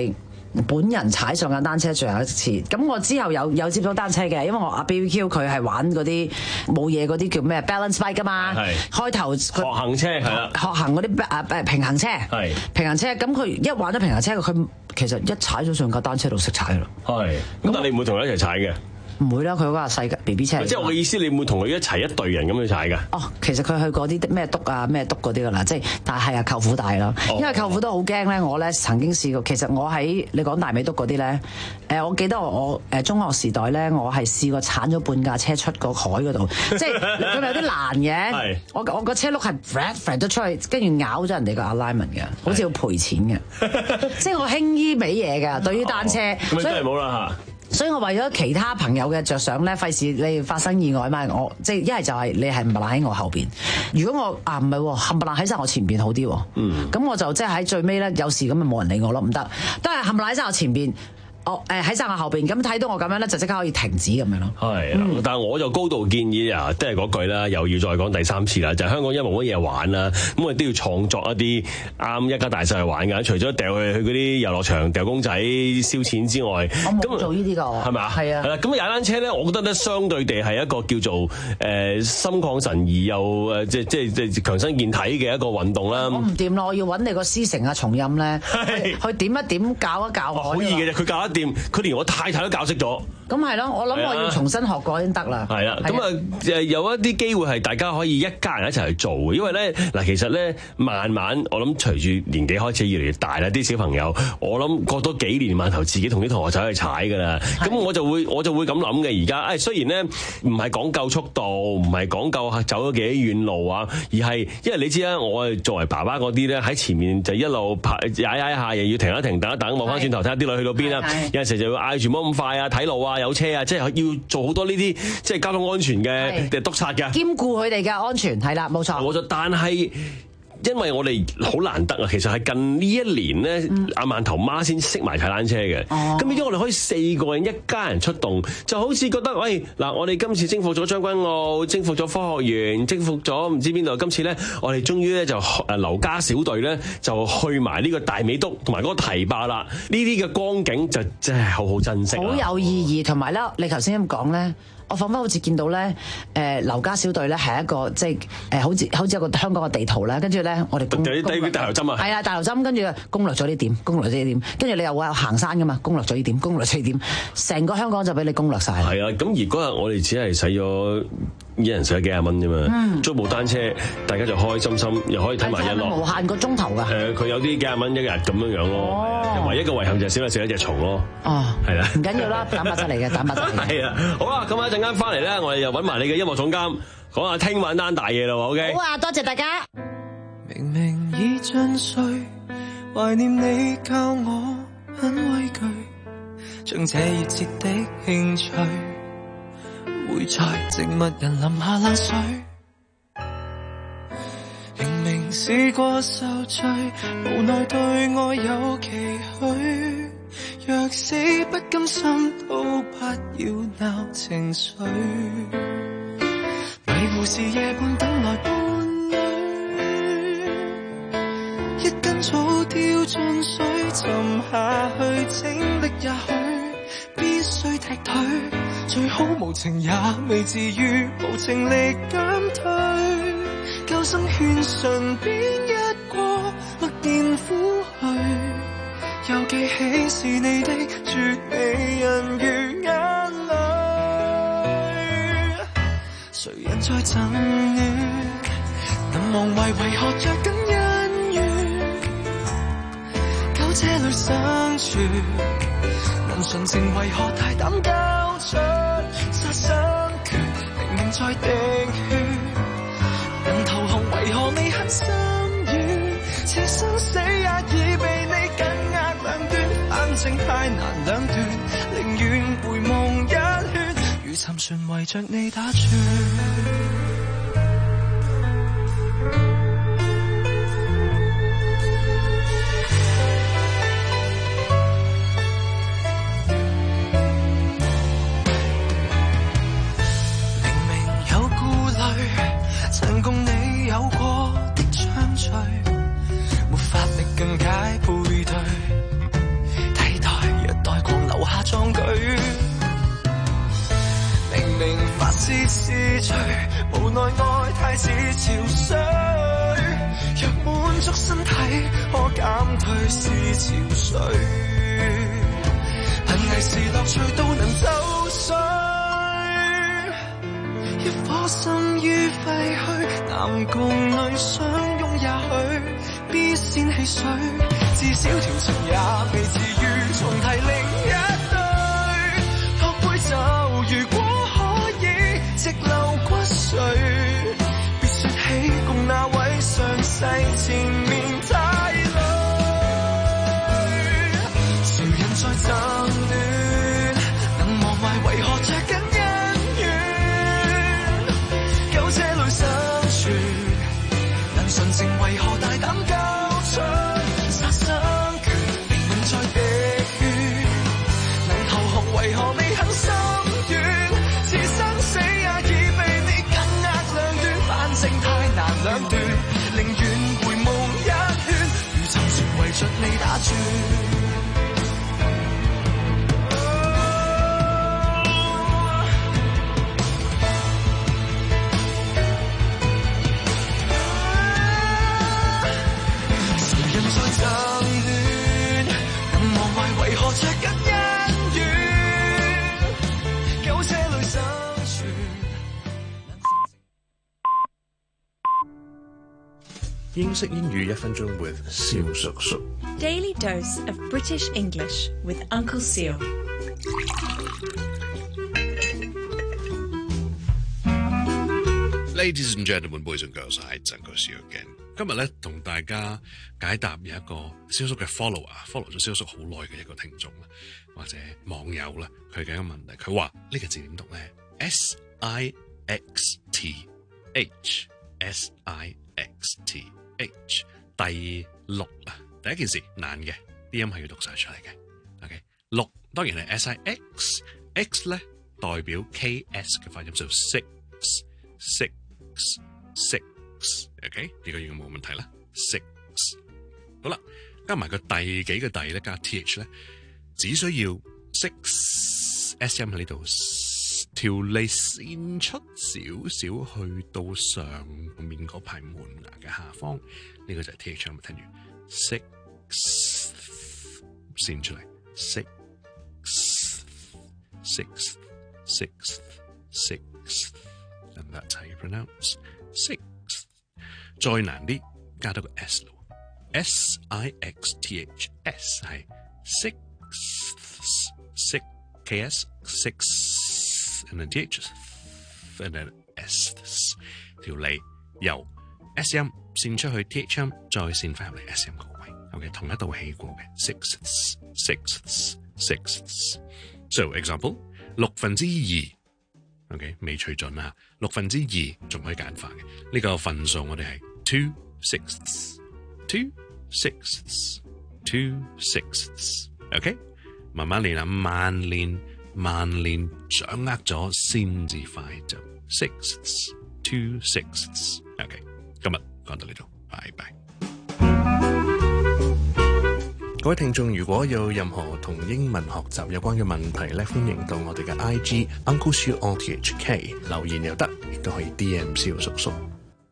本人踩上架單車最後一次。咁我之後有有接觸單車嘅，因為我阿 B B Q 佢係玩嗰啲冇嘢嗰啲叫咩 balance bike 噶嘛。係開頭學行車係啦， 學行嗰啲誒誒平衡車係平衡車。咁佢一玩咗平衡車，佢其實一踩咗上架單車度識踩咯。係咁，但係你唔會同佢一齊踩嘅。 唔會啦，佢嗰個細 B B 車。 即係我嘅意思，你會同佢一齊一隊人咁去踩㗎？ 哦，其實佢去過啲咩篤啊咩篤嗰啲㗎啦，即係但係啊舅父帶咯，哦、因為舅父都好驚咧。我咧曾經試過，其實我喺你講大尾篤嗰啲咧，誒我記得我誒中學時代咧，我係試過鏟咗半架車出個海嗰度，即係佢咪有啲難嘅。我我個車轆係 flat flat 咗出去，跟住咬咗人哋個 alignment 嘅，好似要賠錢嘅。即係我輕易俾嘢㗎，對於單車。 咁咪真係冇啦嚇。 所以我為咗其他朋友嘅着想咧，費事你發生意外嘛，我即係一係就係你係冚唪唥喺我後邊。如果我啊唔係冚唪唥喺晒我前邊好啲喎，嗯，咁我就即係喺最尾咧有事咁咪冇人理我咯，唔得，都係冚唪唥喺晒我前邊。哦，誒喺晒我後邊，咁睇到我咁樣咧，就即刻可以停止咁樣咯。係、 嗯，但係我就高度建議啊，都係嗰句啦，又要再講第三次啦，就係、是、香港因為冇乜嘢玩啦，咁我哋都要創作一啲啱一家大細去玩㗎。除咗掉去去嗰啲遊樂場掉公仔燒錢之外， 我冇做呢啲㗎，係咪啊？係啊。係啦， 咁踩單車咧，我覺得咧，相對地係一個叫做誒、呃、心曠神怡又誒即即即強身健體嘅一個運動啦。 我唔掂咯，我要揾你個師承啊重音咧，去點一點教一教我。 好易嘅啫，佢教一掂，佢連我太太都教識咗。 咁係咯，我諗我要重新學過先得啦。 係啦，咁啊誒有一啲機會係大家可以一家人一齊去做嘅，因為咧嗱，其實咧慢慢我諗隨住年紀開始越嚟越大啦，啲小朋友我諗過多幾年慢頭自己同啲同學仔去踩㗎啦。咁我就會我就會咁諗嘅。而家誒雖然咧唔係講究速度，唔係講究走咗幾遠路啊，而係因為你知啦，我作為爸爸嗰啲咧喺前面就一路踩踩下，又要停一停，等一等，望翻轉頭睇下啲女去到邊啊。有陣時就要嗌住唔好咁快啊，睇路啊。有車啊，即係要做好多呢啲即係交通安全嘅嘅督察嘅， 兼顧佢哋嘅安全，係啦，冇錯。 我就但係因為我哋好難得啊，其實係近呢一年咧，阿饅頭媽先識埋踩單車嘅。咁變咗我哋可以四個人一家人出動，就好似覺得喂嗱，我哋今次征服咗將軍澳，征服咗科學園，征服咗唔知邊度。今次咧，我哋終於咧就誒劉家小隊咧就去埋呢個大美督同埋嗰個堤壩啦。呢啲嘅光景就真係好好珍惜， 好有意義。同埋咧，你頭先咁講咧。我彷彿好似見到咧，誒劉家小隊咧係一個即係誒好似好似一個香港嘅地圖啦，跟住咧我哋攻有啲低大頭針啊， 係啊大頭針，跟住攻略咗啲點，攻略咗啲點，跟住你又話行山噶嘛，攻略咗啲點，攻略咗啲點，成個香港就俾你攻略晒。 係啊，咁而嗰日我哋只係使咗一人使咗幾廿蚊啫嘛，嗯、租部單車大家就開開心心，又可以睇埋日落， 無限個鐘頭㗎。 誒佢、呃、有啲幾廿蚊一日咁樣樣咯，哦、唯一嘅遺憾就係少咗食一隻蟲咯。哦，係啦， 唔緊要啦，蛋白質嚟嘅，蛋白質嚟嘅。 係啊，好啦，咁啊一陣間翻嚟咧，我哋又揾埋你嘅音樂總監講下聽晚單大嘢啦 ，OK？ 好啊，多謝大家。 明明已盡睡，懷念你教我很畏懼，將這熱切的興趣會在靜默人淋下冷水。明明試過受罪，無奈對愛有期許。若死不甘心，都不要鬧情緒。迷糊時夜半等來伴侶，一根草掉進水沉下去，精力也許必須踢退。最好無情也未至於無情力減退。救生圈順便一過，默然撫去。又記起是你的絕美人如眼淚，誰人在贈予？能忘懷為何着緊恩怨？苟這裏相處，能純情為何太膽交出殺生權？明明在滴血，人投降為何未肯心軟？此生死也已被你緊握兩端，反正太難兩斷，寧願回夢一圈，如沉船圍着你打轉。曾共你有過的相隨，沒法力更解配對，替代是誰？無奈愛太似潮水，若滿足身體，可減退是潮水。但藝是樂趣都能走水，一顆心於廢墟，男共女相擁也許必先汽水，至少條情也未至於重提另一對。托杯酒如果可以直流骨髓，別說起共那位上世前面太累。誰人在爭戀，能忘懷為何着緊恩怨？苟這類生存，能純情為何大膽交出殺生權？靈魂在滴血，能投降為何未肯心軟？是生死也已被你緊握兩端，反正太難兩斷，寧願回夢一圈，如沉船圍着你打轉。 英式英語一分鐘 with 蕭叔叔。 Daily dose of British English with Uncle Seal。 Ladies and gentlemen, boys and girls， 係Uncle Seal again。今日咧同大家解答有一個蕭叔嘅 follow 啊 ，follow 咗蕭叔好耐嘅一個聽眾啦，或者網友啦，佢嘅一個問題，佢話呢個字點讀咧 ？S I X T H，S I X T H， 第六啊，第一件事難嘅，啲音係要讀晒出嚟嘅。OK， 六當然係 S I X，X 咧代表 K S 嘅發音，就 six six six。OK， 呢個應該冇問題啦。six 好啦，加埋個第幾個第咧，加 th 咧，只需要 six S 音喺呢度，條脷線出少少去到上面嗰排門牙嘅下方，呢、這個就係 th 音。聽住 six 線出嚟 ，six six six six，and that's how you pronounce six。再難啲，加多個 s 咯 ，s i x t h s 係 six six k s six，and then th，and then s， 條脷由 s 音線出去 th 音，再線翻入嚟 s 音個位。OK， 同一道氣過嘅 six six six。So example， 六分之二 ，OK 未除盡啊，六分之二仲可以簡化嘅。呢、這個分數我哋係 two sixths，two sixths，two sixths。OK， 慢慢練啊，慢練慢練，掌握咗先至快就 sixths，two sixths。OK， 今日講到呢度，拜拜。各位聽眾，如果有任何同英文學習有關嘅問題咧，歡迎到我哋嘅 I G Uncle Siu O T H K 留言又得，亦都可以 D M 蕭叔叔。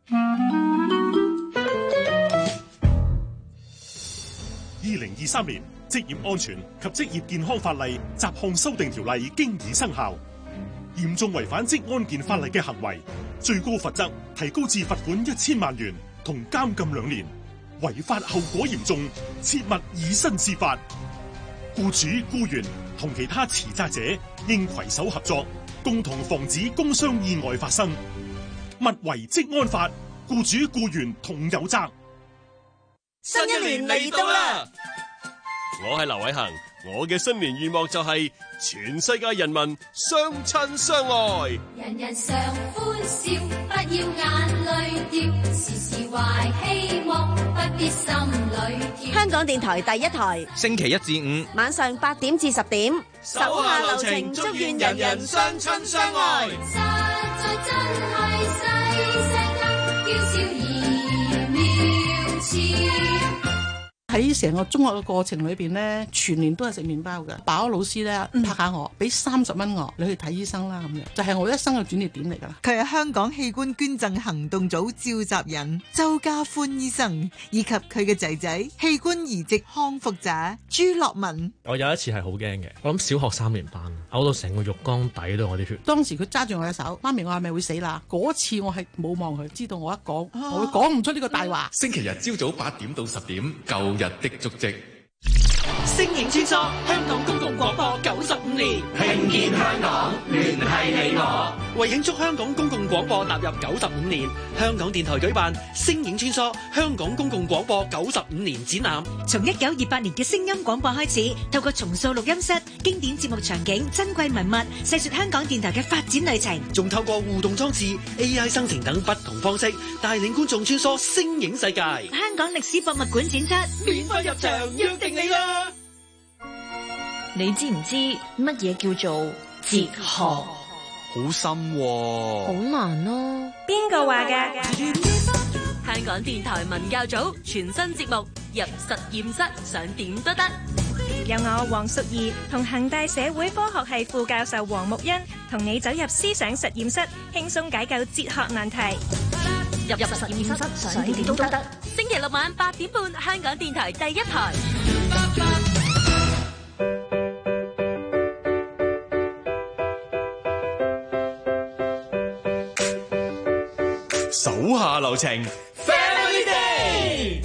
二零二三年職業安全及職業健康法例雜項修訂條例經已生效，嚴重違反職安健法例嘅行為，最高罰則提高至罰款一千萬元同監禁兩年。違法後果嚴重，切勿以身試法。僱主、僱員同其他持責者應攜手合作，共同防止工傷意外發生。勿違職安法，僱主僱員同有責。 新一年嚟到啦！ 我係劉偉恒，我嘅新年願望就係全世界人民相親相愛， 人人常歡笑，不要眼淚掉，時時懷希望，不必心裏跳。 香港電台第一台， 星期一至五晚上八點至十點， 手下留情，祝願人人相親相愛。 實在真係細細粒，嬌笑而妙俏。 喺成個中學嘅過程裏邊咧，全年都係食麵包嘅。飽老師咧拍下我，俾三十蚊我，你去睇醫生啦咁樣，就係、是、我一生嘅轉捩點嚟㗎啦。 佢係香港器官捐贈行動組召集人周家歡醫生，以及佢嘅仔仔器官移植康復者朱樂文。 我有一次係好驚嘅，我諗小學三年班，嘔到成個浴缸底都係我啲血。 當時佢揸住我嘅手，媽咪我係咪會死啦？嗰次我係冇望佢，知道我一講，啊、我會講唔出呢個大話。 星期日朝早八點到十點，舊日的足跡。 聲影穿梭香港公共廣播九十五年，聽見香港，聯繫你我。 為慶祝香港公共廣播踏入九十五年，香港電台舉辦聲影穿梭香港公共廣播九十五年展覽。 從一九二八年嘅聲音廣播開始，透過重塑錄音室、經典節目場景、珍貴文物，細說香港電台嘅發展旅程。 仲透過互動裝置、A I 生成等不同方式，帶領觀眾穿梭聲影世界。 香港歷史博物館展出， 免費入場，約定你啦！ 你知唔知乜嘢叫做哲學？ 好深喎， 好難咯。 邊個話㗎？ 香港電台文教組全新節目入實驗室，想點都得。 有我黃淑儀同恒大社會科學系副教授黃木恩，同你走入思想實驗室，輕鬆解構哲學難題。 入入實驗室，想點都得。星期六晚八點半，香港電台第一台。 手下留情 ，Family Day。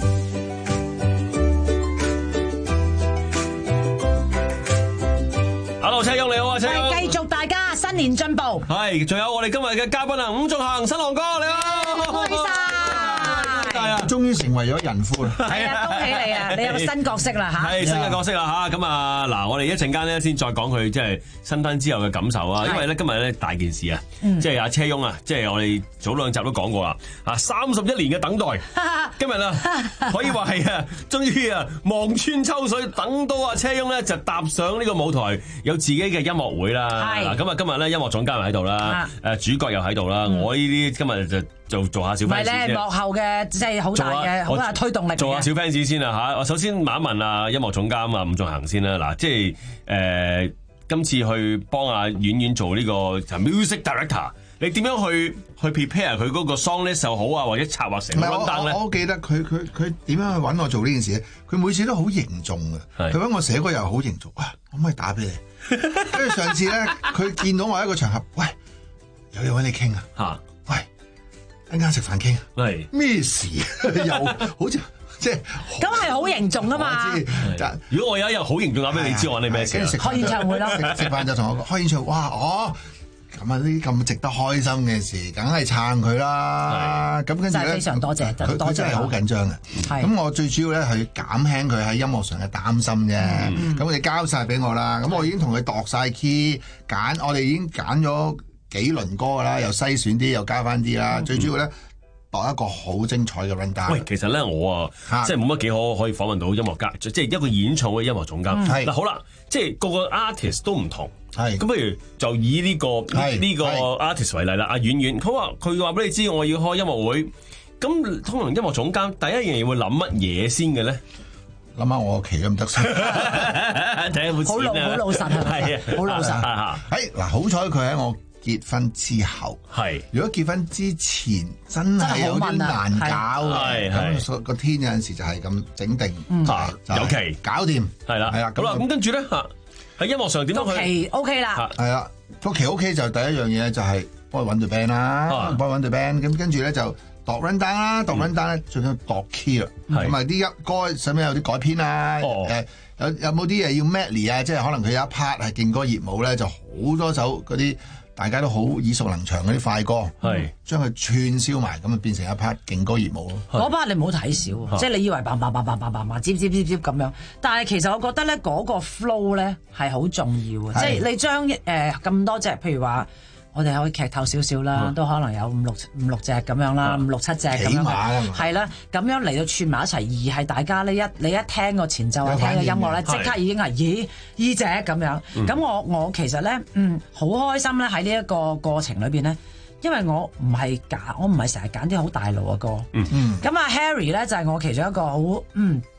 Hello， 車兄你好啊，車兄。 繼續大家新年進步。 係，仲有我哋今日嘅嘉賓啊，伍仲衡新郎哥你好。 開晒。 終於成為咗人夫啦！ 係啊，恭喜你啊！你有個新角色啦嚇， 係新嘅角色啦嚇。咁啊嗱，我哋一陣間咧先再講佢即係新婚之後嘅感受啊。因為咧今日咧大件事啊，即係阿車翁啊，即係我哋早兩集都講過啦。啊，三十一年嘅等待，今日啊可以話係啊，終於啊望穿秋水，等到阿車翁咧就踏上呢個舞台，有自己嘅音樂會啦。嗱，咁啊今日咧音樂總監又喺度啦，誒主角又喺度啦。我呢啲今日就做做下小 fans 先。 唔係咧，幕後嘅即係好大嘅好大推動力。 做下小 fans 先啊嚇！我首先問一問啊音樂總監啊伍仲衡先啦。嗱，即係誒、呃、今次去幫阿婉婉做呢個 music director， 你點樣去去 prepare 佢嗰個 song list 又好啊，或者策劃成個 run down 咧？ 我我記得佢佢佢點樣去揾我做呢件事咧？佢每次都好凝重嘅，佢揾我寫歌又好凝重。哇！可唔可以打俾你？跟住上次咧，佢見到我喺一個場合，喂，有嘢揾你傾啊！嚇，喂，一陣間食飯傾啊！ 係咩事？又好似即係咁係好凝重啊嘛！ 如果我有一日好凝重，話俾你知我揾你咩事？ 開演唱會咯， 食飯就同我講開演唱會。哇！哦，咁啊呢啲咁值得開心嘅事，梗係撐佢啦。咁跟住咧， 非常多謝， 佢佢真係好緊張嘅。咁我最主要咧係減輕佢喺音樂上嘅擔心啫。咁佢哋交晒俾我啦。咁我已經同佢度晒 key，揀我哋已經揀咗幾輪歌噶啦，又篩選啲，又加翻啲啦。最主要咧。度一個好精彩嘅 run down。 喂，其實咧我啊，即係冇乜幾可可以訪問到音樂家，即係一個演唱會音樂總監。嗱、嗯、好啦，即係個個 artist 都唔同。係咁，不如就以呢、呢個呢、呢個 artist 為例啦。阿婉婉，佢話佢話俾你知，我要開音樂會。咁通常音樂總監第一樣嘢會諗乜嘢先嘅咧？ 諗下我期都唔得先， 睇下有冇錢啊！ 好老好老實係啊，好老實。 誒嗱，好彩佢喺我結婚之後，係如果結婚之前真係有啲難搞嘅，咁個天有陣時就係咁整定， 有期搞掂， 係啦，係啦。咁啦，咁跟住咧嚇喺音樂上點樣去？ 期 OK 啦， 係啦，個期 OK 就第一樣嘢就係幫佢揾對 band 啦，幫佢揾對 band，咁跟住咧就度 run down 啦，度 run down 咧最緊要度 key 啦，咁啊啲一歌使唔使有啲改編啊？誒有有冇啲嘢要 medley 啊？即係可能佢有一 part 係勁歌熱舞咧，就好多首嗰啲。大家都好耳熟能詳嗰啲快歌，係將佢串燒埋，咁啊變成一 part 勁歌熱舞咯。 嗰 part 你唔好睇少，即係你以為嘭嘭嘭嘭嘭嘭嘭接接接接咁樣，但係其實我覺得咧嗰個 flow 咧係好重要嘅，即係你將誒咁多隻，譬如話我哋可以劇透少少啦，都可能有五六五六隻咁樣啦，五六七隻咁樣，係啦，咁樣嚟到串埋一齊，而係大家呢一你一聽個前奏啊，聽個音樂咧，即刻已經係咦呢隻咁樣。咁我我其實咧，嗯，好開心咧喺呢一個過程裏邊咧，因為我唔係揀，我唔係成日揀啲好大路嘅歌。嗯嗯。咁啊 Harry 咧就係我其中一個好嗯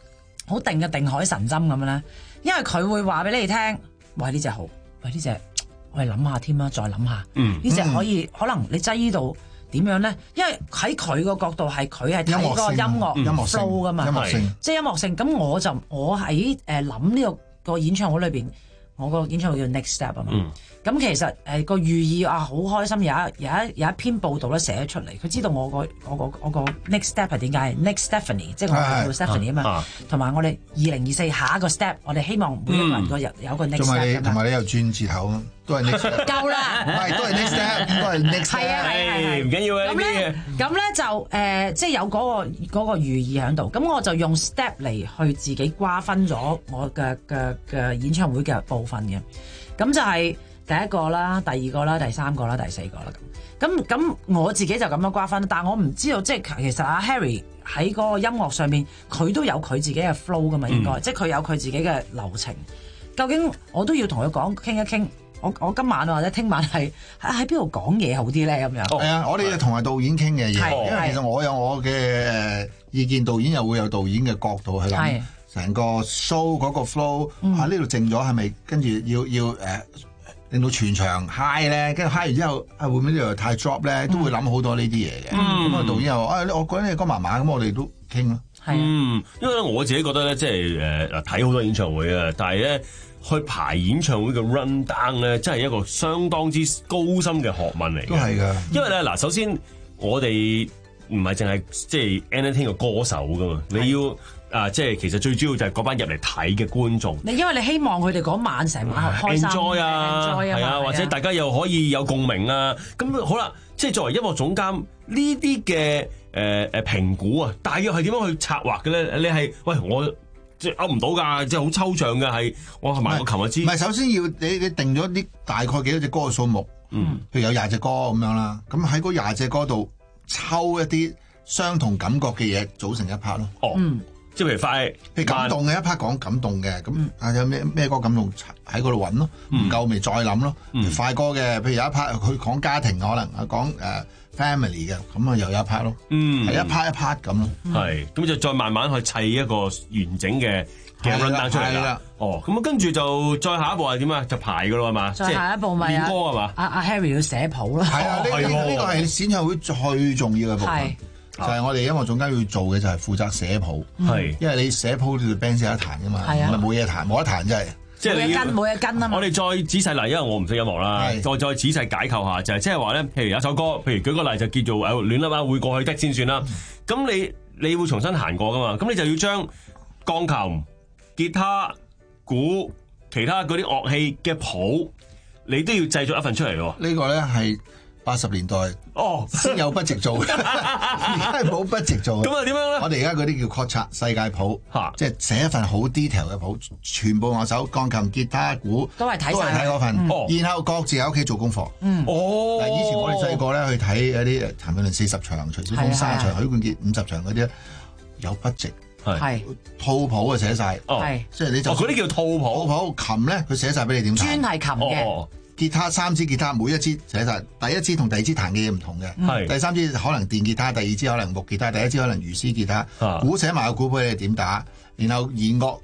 好定嘅定海神針咁樣咧，因為佢會話俾你聽，喂呢隻好，喂呢隻我哋諗下添啦，再諗下， 嗯呢隻可以可能你擠呢度點樣咧？因為喺佢個角度係佢係睇個音樂音樂 flow 噶嘛， 音樂性即係音樂性。咁我就我喺誒諗呢個個演唱會裏邊，我個演唱會叫 Next Step 啊嘛。 嗯咁其實誒個寓意啊，好開心，有一有一有一篇報道咧寫咗出嚟，佢知道我個我個我個 next step 係點解？Next Stephanie，即係我叫 Stephanie 啊嘛，同埋我哋二零二四下一個 step，我哋希望每一個人個有有個 next step。 同埋你同埋你又轉字頭啊，都係 next step。 夠啦， 係都係 next step，都係 next step。 係啊係啊係， 唔緊要嘅咁咧咁咧就誒，即係有嗰個嗰個寓意喺度。咁我就用 step 嚟去自己瓜分咗我嘅嘅嘅演唱會嘅部分嘅。咁就係。第一個啦，第二個啦，第三個啦，第四個啦咁。咁咁我自己就咁樣瓜分，但係我唔知道，即係其實阿 Harry 喺嗰個音樂上面，佢都有佢自己嘅 flow 噶嘛，應該，嗯、即係佢有佢自己嘅流程。究竟我都要同佢講傾一傾，我我今晚或者聽晚係喺喺邊度講嘢好啲咧？咁樣。 係啊，我哋就同埋導演傾嘅嘢， 係因為其實我有我嘅誒意見，導演又會有導演嘅角度去諗成個 show 嗰個 flow、嗯、啊呢度靜咗係咪跟住要要誒？呃令到全場 high 咧，跟住 high 完之後，啊會唔會呢度太 drop 咧？都會諗好多呢啲嘢嘅。咁啊、嗯，導演又話：啊，我覺得你歌麻麻，咁我哋都傾咯。 嗯，因為咧我自己覺得咧，即係誒睇好多演唱會啊，但係咧去排演唱會嘅 run down 咧，真係一個相當之高深嘅學問嚟嘅。 都係㗎。 因為咧嗱，首先我哋唔係淨係即係 entertain 個歌手噶嘛，你要。啊！即係其實最主要就係嗰班入嚟睇嘅觀眾。 你因為你希望佢哋嗰晚成晚開心 enjoy 啊，係啊，或者大家又可以有共鳴啊。咁好啦，即係作為音樂總監呢啲嘅誒誒評估啊，大約係點樣去策劃嘅咧？你係喂我即係噏唔到㗎，即係好抽象嘅係我係埋個琴日知。 唔係首先要你你定咗啲大概幾多隻歌嘅數目，嗯，譬如有廿隻歌咁樣啦。咁喺嗰廿隻歌度抽一啲相同感覺嘅嘢組成一 part 咯。 哦。嗯即係譬如快，譬如感動嘅一 part 講感動嘅，咁啊有咩咩歌感動喺嗰度揾咯，唔夠咪再諗咯。快歌嘅，譬如有一 part 佢講家庭可能啊講誒 family 嘅，咁啊又有一 part 咯，係一 part 一 part 咁咯。 係，咁就再慢慢去砌一個完整嘅嘅 run down 出嚟啦。哦，咁啊跟住就再下一步係點啊？就排噶咯係嘛？ 再下一步咪練歌係嘛？ 阿阿 Harry 要寫譜啦。 係啊，呢呢呢個係演唱會最重要嘅部分。就係我哋音樂總監要做嘅就係負責寫譜，係因為你寫譜你 band 先有得彈噶嘛，唔係冇嘢彈，冇得彈真係。 即係冇嘢跟，冇嘢跟啊嘛。 我哋再仔細嚟，因為我唔識音樂啦，再再仔細解構下，就係即係話咧，譬如有首歌，譬如舉個例就叫做誒亂啦嘛，會過去的先算啦。咁、嗯、你你會重新彈過噶嘛？咁你就要將鋼琴、吉他、鼓、其他嗰啲樂器嘅譜，你都要製作一份出嚟喎。 呢個咧係八十年代哦， 先有 budget 做嘅，而家係冇 budget 做。 咁啊點樣咧？ 我哋而家嗰啲叫 chord chart 世界譜，即係寫一份好 detail 嘅譜，全部樂手鋼琴、吉他、鼓都係睇都係睇嗰份， 嗯、 然後各自喺屋企做功課。 嗯， 哦，以前我哋細個咧去睇嗰啲譚詠麟四十場、徐小鳳三十場、許冠傑五十場嗰啲，有 budget。 係套譜啊寫晒， 係即係你就嗰啲叫套譜。 套譜琴咧，佢寫晒俾你點彈。 專係琴嘅。 吉他三支吉他，每一支寫晒，第一支同第二支彈嘅嘢唔同嘅。 係第三支可能電吉他，第二支可能木吉他，第一支可能魚絲吉他。鼓寫埋個鼓俾你點打，然後弦樂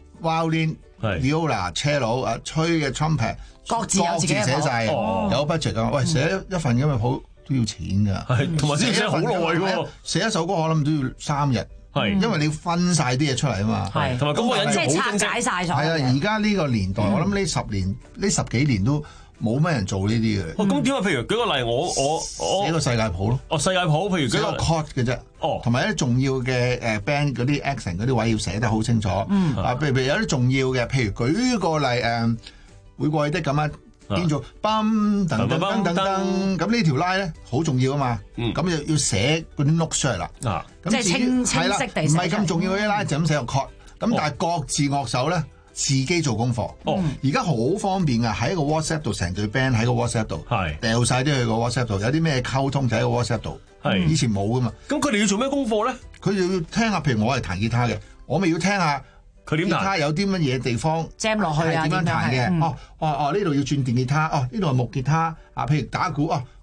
violin、viola、cello 啊吹嘅 trumpet， 各自有自己寫晒，有 budget 㗎。喂，寫一份咁嘅譜都要錢㗎。 係，同埋先寫好耐喎。 寫一首歌我諗都要三日。係，因為你要分晒啲嘢出嚟啊嘛。 係， 同埋咁個人即係拆解晒咗。 係啊，而家呢個年代，我諗呢十年、呢十幾年都冇乜人做呢啲嘅。 咁點解？譬如舉個例，我我我寫個世界譜咯。 哦，世界譜，譬如寫個 chord 嘅啫。哦，同埋一啲重要嘅誒 band 嗰啲 action 嗰啲位要寫得好清楚。嗯。啊，譬如有啲重要嘅，譬如舉個例誒，會過去的咁啊。叫做噔噔噔噔噔噔，咁呢條拉咧好重要啊嘛，咁就要寫嗰啲 note 出嚟啦。 即係清清晰地寫。 唔係咁重要嗰啲拉就咁寫個 chord，咁但係各自樂手咧自己做功課。而家好方便啊，喺個 WhatsApp 度成隊 band 喺個 WhatsApp 度，掉晒啲去個 WhatsApp 度，有啲咩溝通就喺個 WhatsApp 度。以前冇噶嘛。 咁佢哋要做咩功課咧？ 佢就要聽下，譬如我係彈吉他嘅，我咪要聽下。佢點彈？吉他有啲乜嘢地方 jam 落去啊？ 點樣彈嘅？哦哦哦，呢度要轉電吉他，哦呢度係木吉他啊。譬如打鼓，哦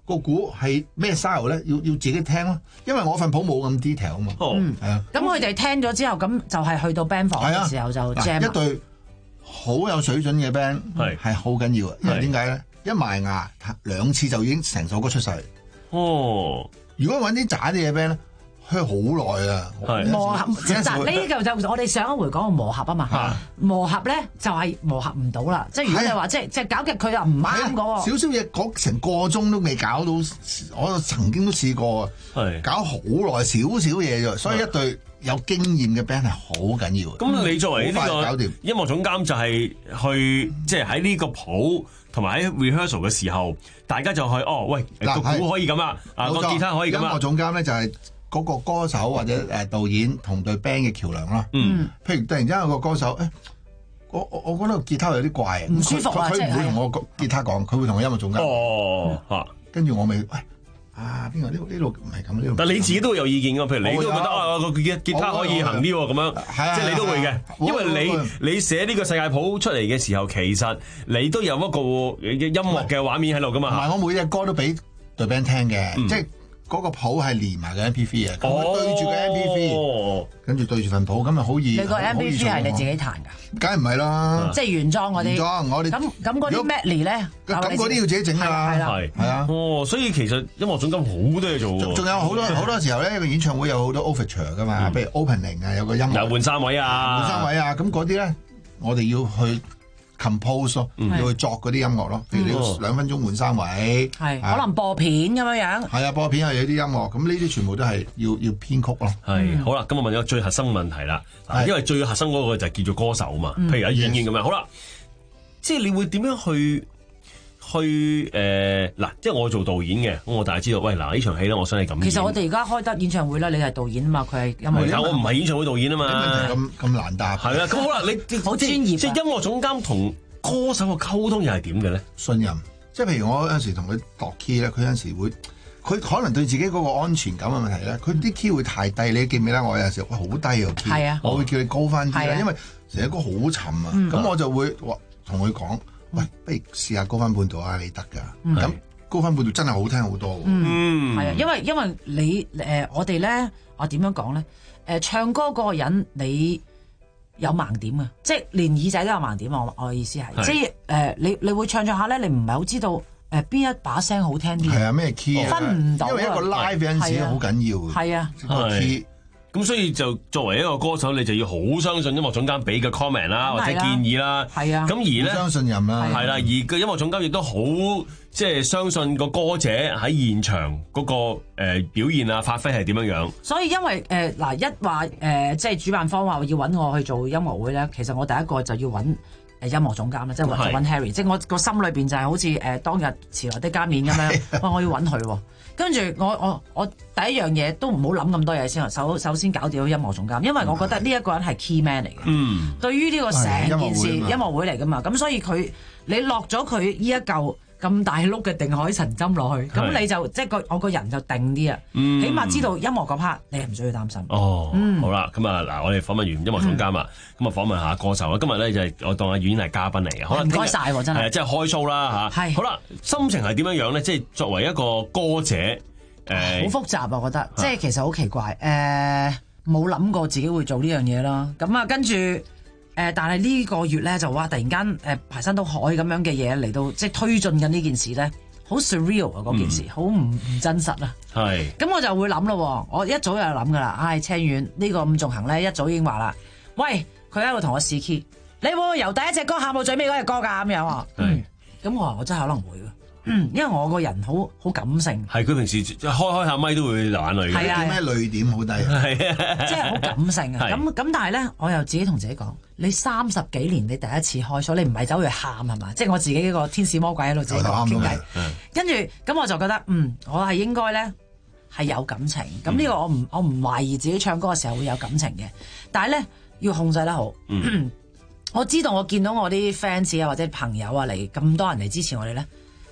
個鼓係咩 style 咧？要要自己聽咯，因為我份譜冇咁 detail 啊嘛。 哦， 係啊。 咁佢哋聽咗之後，咁就係去到 band 房嘅時候就 jam 一隊好有水準嘅 band 係係好緊要嘅，因為點解咧？一埋牙兩次就已經成首歌出晒嚟。 哦， 如果揾啲渣啲嘅 band 咧，佢好耐啊。 磨合嗱呢個就我哋上一回講過磨合啊嘛。磨合咧就係磨合唔到啦，即係如果你話即係即係搞極佢又唔啱嗰個。 少少嘢講成個鐘都未搞到，我曾經都試過啊。係搞好耐，少少嘢啫，所以一隊有經驗嘅 band 係好緊要。 咁你作為呢個音樂總監就係去即係喺呢個譜同埋喺 rehearsal 嘅時候，大家就去哦，喂個鼓可以咁啦，啊個吉他可以咁啦。 音樂總監咧就係嗰個歌手或者誒導演同隊 band 嘅橋梁啦。嗯，譬如突然之間有個歌手，誒我我我覺得個吉他有啲怪， 唔舒服啊， 佢唔會同我個吉他講，佢會同我音樂總監。 哦，嚇， 跟住我咪喂。啊！邊個呢呢度唔係咁呢度？ 但你自己都會有意見㗎，譬如你都覺得啊個吉吉他可以行啲喎，咁樣，即係你都會嘅，因為你你寫呢個世界譜出嚟嘅時候，其實你都有一個音樂嘅畫面喺度㗎嘛。 唔係，我每隻歌都俾隊 band 聽嘅，即係嗰個譜係連埋嘅 M P three 嘅，佢對住個 M P three，跟住對住份譜，咁咪好易。 你個 M P three 係你自己彈㗎？ 梗係唔係啦， 即係原裝嗰啲。原裝我哋咁咁嗰啲 medley 咧， 咁嗰啲要自己整㗎啦。 係係啊，哦，所以其實音樂總監好多嘢做喎。 仲有好多好多時候咧，個演唱會有好多 overture 㗎嘛，譬如 opening 啊，有個音樂。 有換三位啊， 換三位啊，咁嗰啲咧，我哋要去 compose 咯，要去作嗰啲音樂咯。譬如你要兩分鐘換三位， 係可能播片咁樣樣。 係啊，播片又有啲音樂，咁呢啲全部都係要要編曲咯。 係好啦，咁我問咗最核心問題啦，因為最核心嗰個就係叫做歌手嘛。譬如阿演員咁樣，好啦，即係你會點樣去去誒嗱？即係我做導演嘅，咁我大家知道，喂嗱呢場戲咧，我想你咁。 其實我哋而家開得演唱會啦，你係導演啊嘛，佢係音樂。 但我唔係演唱會導演啊嘛。 問題咁咁難答。 係啦，咁好啦，你好專業。 即係音樂總監同歌手嘅溝通又係點嘅咧？ 信任，即係譬如我有陣時同佢度 key 咧，佢有陣時會，佢可能對自己嗰個安全感嘅問題咧，佢啲 key 會太低。你記唔記得我有陣時喂好低個 key？係啊，我會叫你高翻啲啦，因為成隻歌好沉啊。咁我就會話同佢講，喂，不如試下高翻半度啊，你得㗎。咁高翻半度真係好聽好多。 嗯，係啊，因為因為你誒我哋咧，我點樣講咧？誒唱歌嗰個人你。有盲點啊！即係連耳仔都有盲點啊！我我嘅意思係，即係誒、呃、你你會唱唱下咧，你唔係好知道誒邊、呃、一把聲好聽啲。 係啊，咩 key 啊？ 分唔到啊！ 因為一個 live 嗰陣時好緊要嘅。 係啊， 個 key。 咁所以就作為一個歌手，你就要好相信音樂總監俾嘅 comment 啦，或者建議啦。 係啊。 咁而咧， 相信任啦。 係啦，而個音樂總監亦都好即係相信個歌者喺現場嗰個誒表現啊、發揮係點樣樣。 所以因為誒嗱、呃、一話誒、呃、即係主辦方話要揾我去做音樂會咧，其實我第一個就要揾誒音樂總監啦，即係揾揾 Harry，即係我個心裏邊就係好似誒、呃、當日遲來的加冕咁樣，哇！我要揾佢喎。跟住我我我第一樣嘢都唔好諗咁多嘢先，首首先搞掂音樂總監，因為我覺得呢一個人係 key man 嚟嘅。嗯，對於呢個成件事音樂會嚟噶嘛，咁所以佢你落咗佢呢一嚿咁大碌嘅定海神針落去，咁你就即係個我個人就定啲啊， 嗯、 起碼知道音樂嗰 part 你係唔需要擔心。 哦， 嗯、 好啦，咁啊嗱，我哋訪問完音樂總監啊，咁啊、嗯、訪問下歌手啦。今日咧就係我當阿婉係嘉賓嚟嘅，可能唔該晒喎，真係係即係開 show 啦嚇。係好啦，心情係點樣樣咧？即係作為一個歌者。 好、呃、複雜啊！我覺得，即係其實好奇怪，誒冇諗過自己會做呢樣嘢啦。咁啊，跟住誒，但係呢個月咧就哇，突然間誒、呃、排山倒海咁樣嘅嘢嚟到，即係推進緊呢件事咧，好 surreal 啊！嗰件事好唔唔真實啊。係。咁我就會諗咯，我一早就諗噶啦。唉、哎，青遠呢個伍仲衡咧，一早已經話啦，喂，佢喺度同我試 key，你會唔會由第一隻歌喊到最尾嗰隻歌㗎？咁樣啊。嗯。咁我話我真係可能會。嗯，因為我個人好好感性， 係佢平時開開下咪都會流眼淚嘅， 係啊， 咩淚點好低， 係啊， 即係好感性啊。咁咁，但係咧，我又自己同自己講，你三十幾年你第一次開 show，你唔係走去喊係嘛？即係我自己一個天使魔鬼喺度自己傾偈，跟住咁我就覺得，嗯，我係應該咧係有感情。咁呢個我唔我唔懷疑自己唱歌嘅時候會有感情嘅，但係咧要控制得好。嗯、我知道我見到我啲 fans 啊或者朋友啊嚟咁多人嚟支持我哋咧。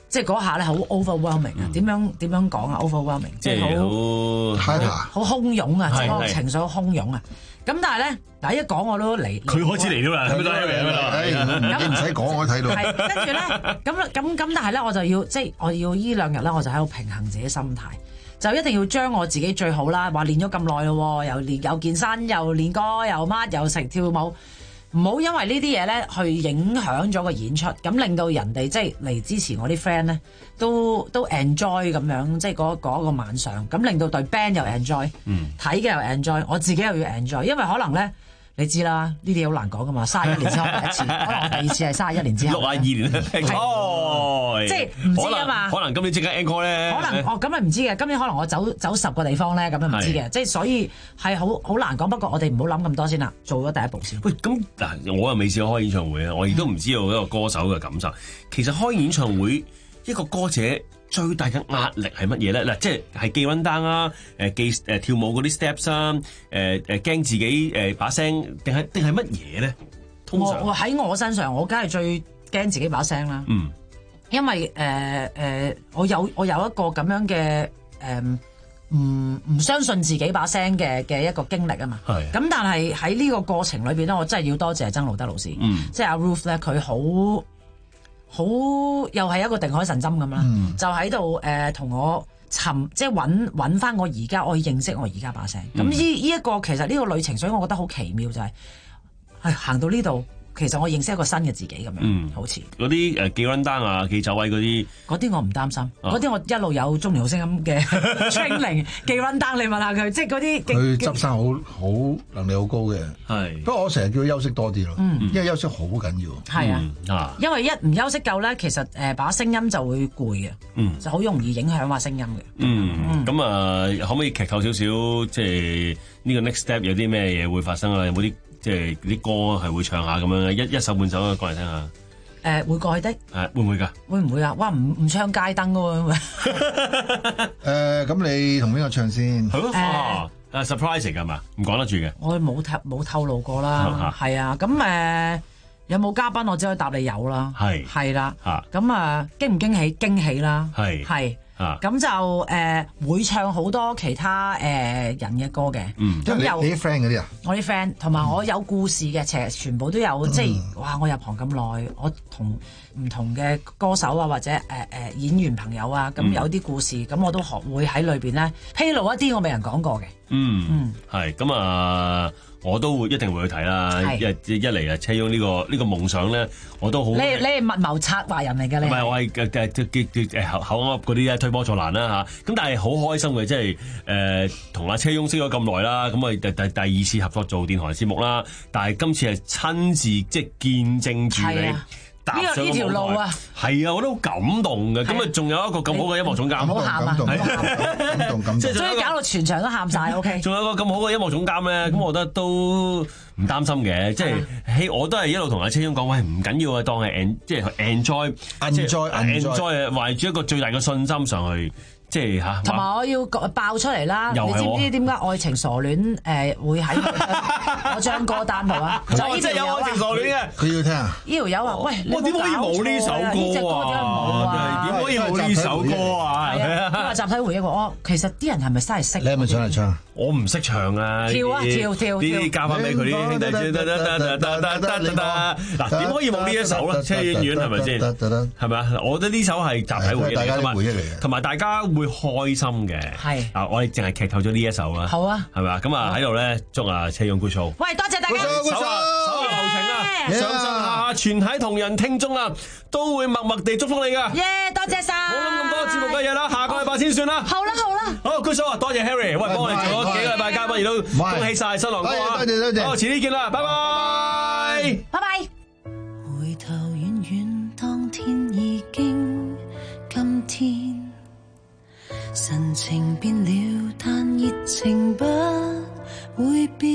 即係嗰下咧好 overwhelming 啊！點樣點樣講啊 ？overwhelming 即係好好洶湧啊！即係個情緒好洶湧啊！咁但係咧，嗱一講我都嚟， 佢開始嚟咗啦，係咪都你唔使講，我睇到。 係跟住咧，咁咁咁，但係咧，我就要即係我要依兩日咧，我就喺度平衡自己心態，就一定要將我自己最好啦。話練咗咁耐咯，又練又健身，又練歌，又乜又食跳舞。唔好因為呢啲嘢咧，去影響咗個演出，咁令到人哋即係嚟支持我啲 friend 咧，都都 enjoy 咁樣，即係嗰嗰個晚上，咁令到隊 band 又 enjoy，睇嘅又 enjoy，我自己又要 enjoy，因為可能咧。你知啦，呢啲好難講噶嘛，三十一年之後第一次，可能我第二次係三十一年之後。 六廿二年哦， 即係唔知啊嘛。 可能今年即刻 encore 咧。 可能哦，咁咪唔知嘅。今年可能我走走十個地方咧，咁樣唔知嘅。即係所以係好好難講。不過我哋唔好諗咁多先啦，做咗第一步先。 喂，咁嗱，我又未試過開演唱會啊，我亦都唔知道一個歌手嘅感受。其實開演唱會一個歌者最大嘅壓力係乜嘢咧？嗱，即係係記 run down 啊，誒記誒跳舞嗰啲 steps 啊，誒誒驚自己誒把聲，定係定係乜嘢咧？通常我喺我身上，我梗係最驚自己把聲啦。 嗯， 因為誒誒、呃呃，我有我有一個咁樣嘅誒，唔唔相信自己把聲嘅嘅一個經歷啊嘛。係。咁但係喺呢個過程裏邊咧，我真係要多謝曾路德老師。嗯。即係阿 Ruth 咧，佢好。好又係一個定海神針咁啦，嗯、就喺度誒同我尋即係揾揾翻我而家，我認識我而家把聲。咁呢呢一個其實呢個旅程，所以我覺得好奇妙就係、係，係行到呢度。其實我認識一個新嘅自己咁樣，嗯、好似嗰啲誒記 run down啊、記走位嗰啲， 嗰啲我唔擔心，嗰啲、啊、我一路有中年好聲音嘅 training 記 run down， 你問下佢，即係嗰啲佢執生好好能力好高嘅，係。不過我成日叫佢休息多啲咯，嗯、因為休息好緊要。 係啊，嗯、因為一唔休息夠咧，其實誒把聲音就會攰嘅，嗯、就好容易影響話聲音嘅。 嗯，咁啊、嗯，可唔可以劇透少少？即係呢個 next step 有啲咩嘢會發生啊？有冇啲？即係啲歌係會唱下咁樣，一一首半首過嚟聽下。 誒會過去的。誒會唔會㗎？ 會唔會啊？哇！唔唔唱街燈㗎喎。 誒咁你同邊個唱先？ 係咯。誒 surprise 㗎嘛？唔講得住嘅。 我冇透冇透露過啦。係啊。咁誒有冇嘉賓？我只可以答你有啦。係。係啦。嚇。咁啊驚唔驚喜？驚喜啦。係。係。啊，咁就誒、呃、會唱好多其他誒、呃、人嘅歌嘅， 嗯，咁有你啲 friend 嗰啲啊， 我啲 friend 同埋我有故事嘅，其實全部都有，嗯、即係哇！我入行咁耐，我同唔同嘅歌手啊，或者誒誒、呃、演員朋友啊，咁有啲故事，咁、嗯、我都學會喺裏邊咧披露一啲我未人講過嘅，嗯嗯，係咁啊。我都會一定會去睇啦，一一嚟啊，車翁呢個呢個夢想咧，我都好。你你係密謀策劃人嚟嘅，你唔係我係嘅嘅嘅嘅口口噏嗰啲咧推波助瀾啦嚇，咁但係好開心嘅，即係誒同阿車翁識咗咁耐啦，咁我第第第二次合作做電台節目啦，但係今次係親自即係見證住你。呢個呢條路啊，係啊，我都好感動嘅。咁啊，仲有一個咁好嘅音樂總監，唔好喊啊！感動感動，即係所以搞到全場都喊晒。O K，仲有個咁好嘅音樂總監咧，咁我覺得都唔擔心嘅。即係希我都係一路同阿車翁講，喂，唔緊要啊，當係 en 即係 enjoy，enjoy enjoy，懷住一個最大嘅信心上去。即係嚇，同埋我要爆出嚟啦！你知唔知點解愛情傻戀誒會喺我張歌單度啊？就呢條有愛情傻戀嘅，佢要聽啊！呢條友話：喂，我點可以冇呢首歌啊？點可以冇呢首歌啊？係啊！佢話集體回憶喎，我其實啲人係咪真係識？你係咪上嚟唱？我唔識唱啊！跳啊跳跳！呢啲交翻俾佢啲兄弟先得得得得得得得得得！嗱，點可以冇呢一首咧？車婉婉係咪先？係咪啊？我覺得呢首係集體回憶，大家回憶嚟嘅，同埋大家會開心嘅。係啊，我哋淨係劇透咗呢一首啦。好啊，係咪啊？咁啊喺度咧，祝啊車勇 good show。喂，多謝大家。手下手下留情啊！上上下下全體同仁聽眾啊，都會默默地祝福你噶。耶，多謝晒。冇諗咁多節目嘅嘢啦，下個禮拜先算啦。好啦好啦。好 good show 啊！多謝 Harry，喂，幫我哋做咗幾個禮拜嘉賓，亦都恭喜晒新郎哥啊！多謝多謝。好，遲啲見啦，拜拜。拜拜。回頭遠遠，當天已經今天。神情變了，但熱情不會變。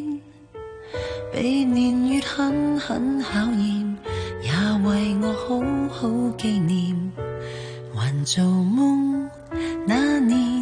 被年月狠狠考驗，也為我好好紀念。還做夢那年，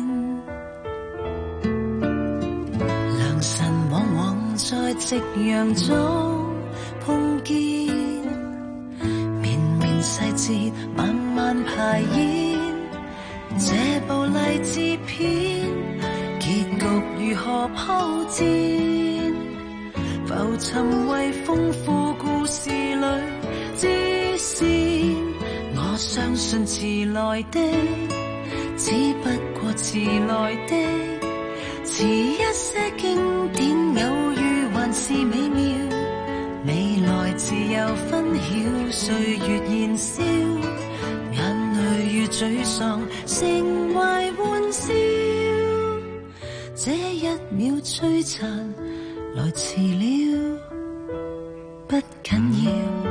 良辰往往在夕陽中碰見，綿綿細節慢慢幻排演，這部勵志片結局如何鋪墊？浮沉為豐富故事裏支線，我相信遲來的只不過遲來的，遲一些經典偶遇還是美妙，未來自由分曉，歲月燃燒，眼淚與沮喪成為玩笑，這一秒摧殘來遲了，不緊要。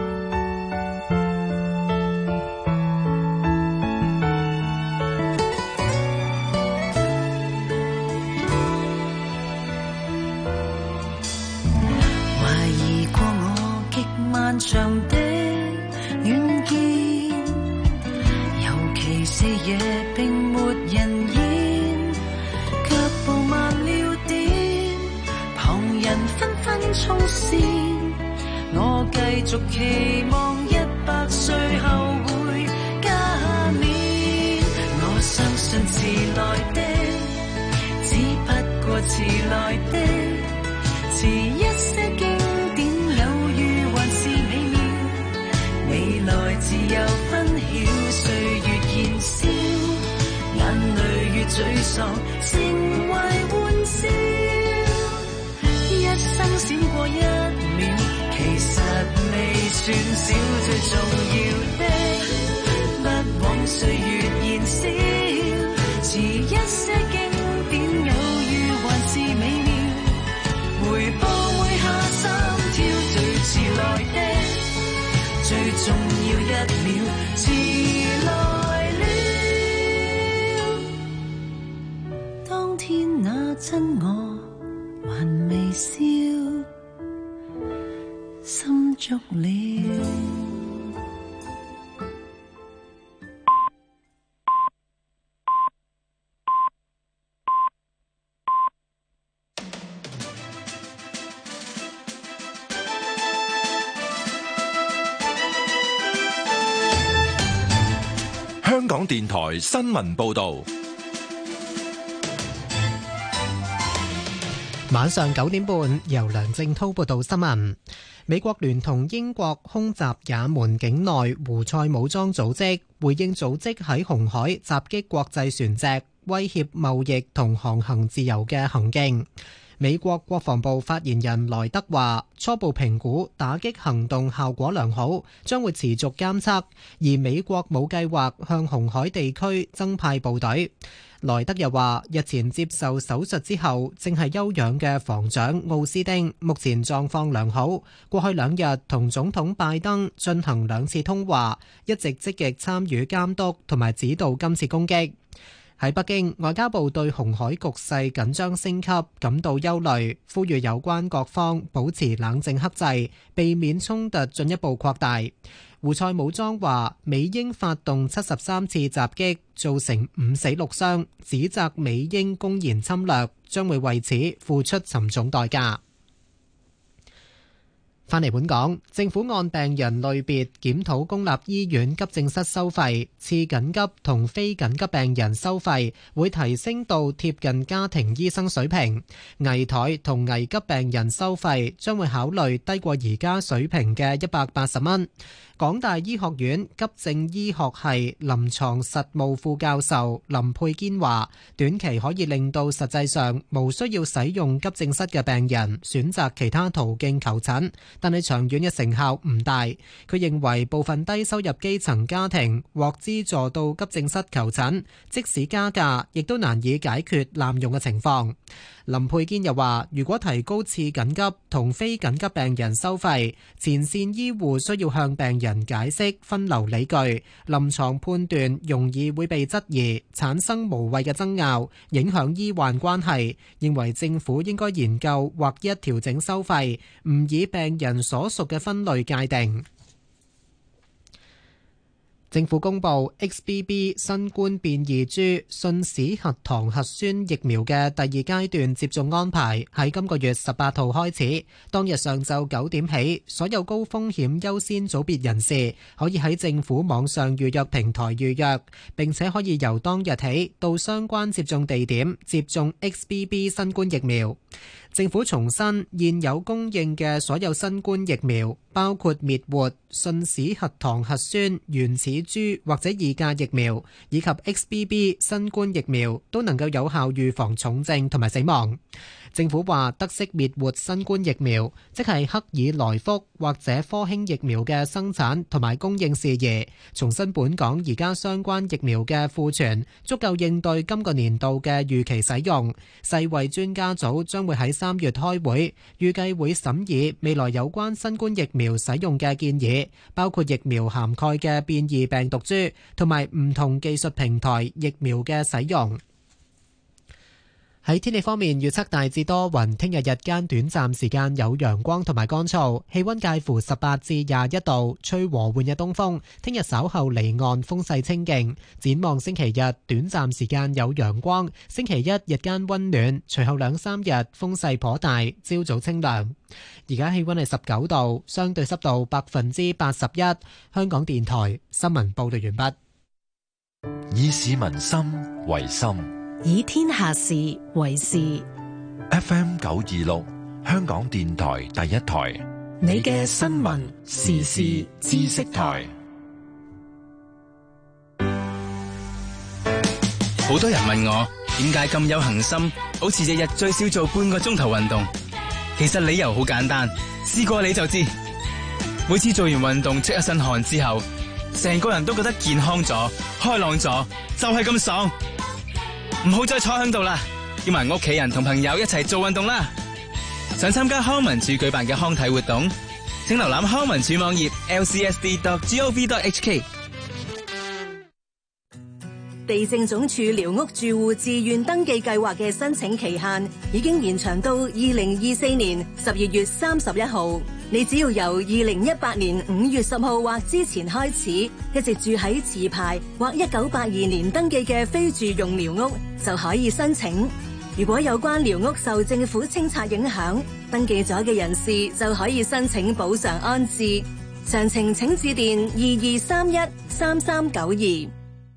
漫長的遠見，尤其是夜並沒人煙，腳步慢了點，旁人紛紛衝線，我繼續期望一百歲後會加冕，我相信遲來的只不過遲來的，遲一些經來自由分曉，歲月燃燒，眼淚與沮喪成為玩笑，一生閃過一秒，其實未算少，最重要的不枉歲月燃燒，遲一些經典偶遇還是美妙，回報每下心跳，最遲來的最重要一秒，遲來了。當天那真我還未消，心足了。 香港電台新聞報道， 晚上九點半，由梁正滔報道新聞。美國聯同英國空襲也門境內胡塞武裝組織，回應組織喺紅海襲擊國際船隻，威脅貿易同航行自由嘅行徑。美國國防部發言人萊德話，初步評估打擊行動效果良好，將會持續監測，而美國冇計劃向紅海地區增派部隊。萊德又話，日前接受手術之後正係休養嘅防長奧斯丁目前狀況良好，過去兩日同總統拜登進行兩次通話，一直積極參與監督同埋指導今次攻擊。喺北京，外交部對紅海局勢緊張升級感到憂慮，呼籲有關各方保持冷靜克制，避免衝突進一步擴大。胡塞武裝話，美英發動七十三次襲擊，造成五死六傷，指責美英公然侵略，將會為此付出沉重代價。返嚟本港，政府按病人類別檢討公立醫院急症室收費，次緊急同非緊急病人收費會提升到貼近家庭醫生水平，危殆同危急病人收費將會考慮低過而家水平嘅一百八十蚊。港大醫學院急症醫學系臨床實務副教授林佩堅話，短期可以令到實際上無需要使用急症室嘅病人選擇其他途徑求診，但係長遠嘅成效唔大。佢認為部分低收入基層家庭獲資助到急症室求診，即使加價，亦都難以解決濫用嘅情況。林佩堅又話，如果提高次緊急同非緊急病人收費，前線醫護需要向病人解釋分流理據，臨床判斷容易會被質疑，產生無謂嘅爭拗，影響醫患關係。認為政府應該研究劃一調整收費，唔以病人所屬嘅分類界定。 政府公布 X B B 新冠變異株信使核糖核酸疫苗嘅第二階段接種安排喺今個月十八號開始，當日上晝九點起，所有高風險優先組別人士可以喺政府網上預約平台預約，並且可以由當日起到相關接種地點接種 X B B 新冠疫苗。政府重申，現有供應嘅所有新冠疫苗，包括滅活、信使核糖核酸原始株或者二價疫苗，以及 X B B 新冠疫苗，都能夠有效預防重症同埋死亡。政府話，得悉滅活新冠疫苗，即係克爾來福或者科興疫苗嘅生產同埋供應事宜，重申本港而家相關疫苗嘅庫存足夠應對今個年度嘅預期使用。世衛專家組將會喺三月開會，預計會審議未來有關新冠疫苗使用嘅建議，包括疫苗涵蓋嘅變異病毒株同埋唔同技術平台疫苗嘅使用。喺天氣方面，預測大致多雲，聽日日間短暫時間有陽光同埋乾燥，氣溫介乎十八至廿一度，吹和緩嘅東風。聽日稍後離岸風勢清勁。展望星期日，短暫時間有陽光，星期一日間溫暖，隨後兩三日風勢頗大，朝早清涼。而家氣溫係十九度，相對濕度百分之八十一。香港電台新聞報道完畢。 以市民心為心， 以天下事為事。 F M 九二六，香港電台第一台， 你嘅新聞時事知識台。 好多人問我點解咁有恒心，好似日日最少做半個鐘頭運動。其實理由好簡單，試過你就知。每次做完運動出一身汗之後，成個人都覺得健康咗、開朗咗，就係咁爽。唔好再坐喺度啦，叫埋屋企人同朋友一齊做運動啦！想參加康文署舉辦嘅康體活動，請瀏覽康文署網頁 l c s d dot gov dot h k。 地政總署寮屋住戶自願登記計劃嘅申請期限已經延長到二零二四年十二月三十一號。你只要由二零一八年五月十號或之前開始，一直住喺持牌或一九八二年登記嘅非住用寮屋，就可以申請。如果有關寮屋受政府清拆影響，登記咗嘅人士就可以申請補償安置。詳情請致電二二三一三三九二。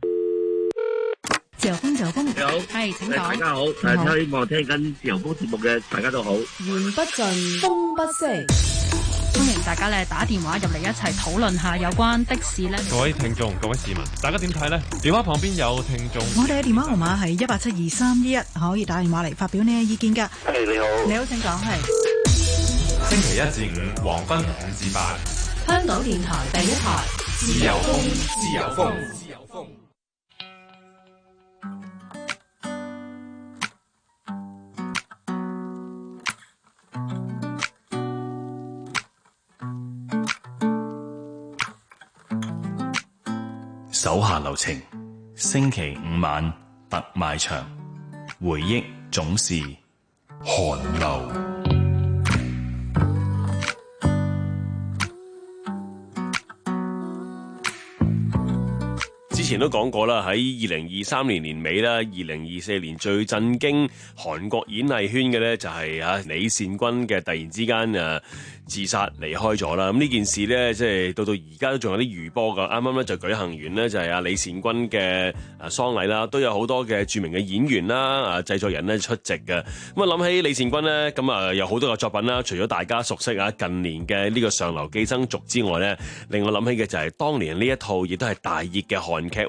自由風，自由風， 你好， 係請講。 大家好，誒，希望聽緊自由風節目嘅大家都好。 言不盡，風不息。歡迎大家咧打電話入嚟一齊討論下有關的士咧。 各位聽眾、各位市民，大家點睇呢？電話旁邊有聽眾。 我哋嘅電話號碼係一八七二三一一，可以打電話嚟發表你嘅意見㗎。 係你好， 你好，請講。係星期一至五黃昏五至八， 香港電台第一台， 自由風，自由風，自由風。 手下留情，星期五晚特賣場，回憶總是寒流。 之前都講過啦，喺二零二三年年尾啦，二零二四年最震驚韓國演藝圈嘅呢，就係啊李善均嘅突然之間誒自殺離開咗啦。咁呢件事呢，即係到到而家都仲有啲餘波噶。啱啱咧就舉行完呢，就係啊李善均嘅誒喪禮啦，都有好多嘅著名嘅演員啦、啊製作人呢出席嘅。咁啊諗起李善均呢，咁啊有好多嘅作品啦，除咗大家熟悉啊近年嘅呢個上流寄生族之外呢，令我諗起嘅就係當年呢一套亦都係大熱嘅韓劇。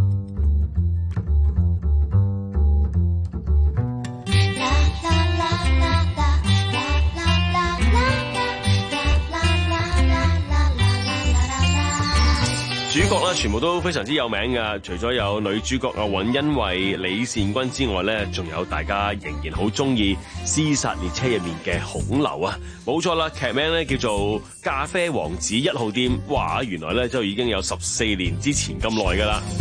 主角啦，全部都非常之有名噶，除咗有女主角阿尹恩惠、李善均之外咧，仲有大家仍然好中意《屍殺列車》入面嘅孔劉啊，冇錯啦，劇名咧叫做《咖啡王子一號店》，哇，原來咧就已經有十四年之前咁耐噶啦。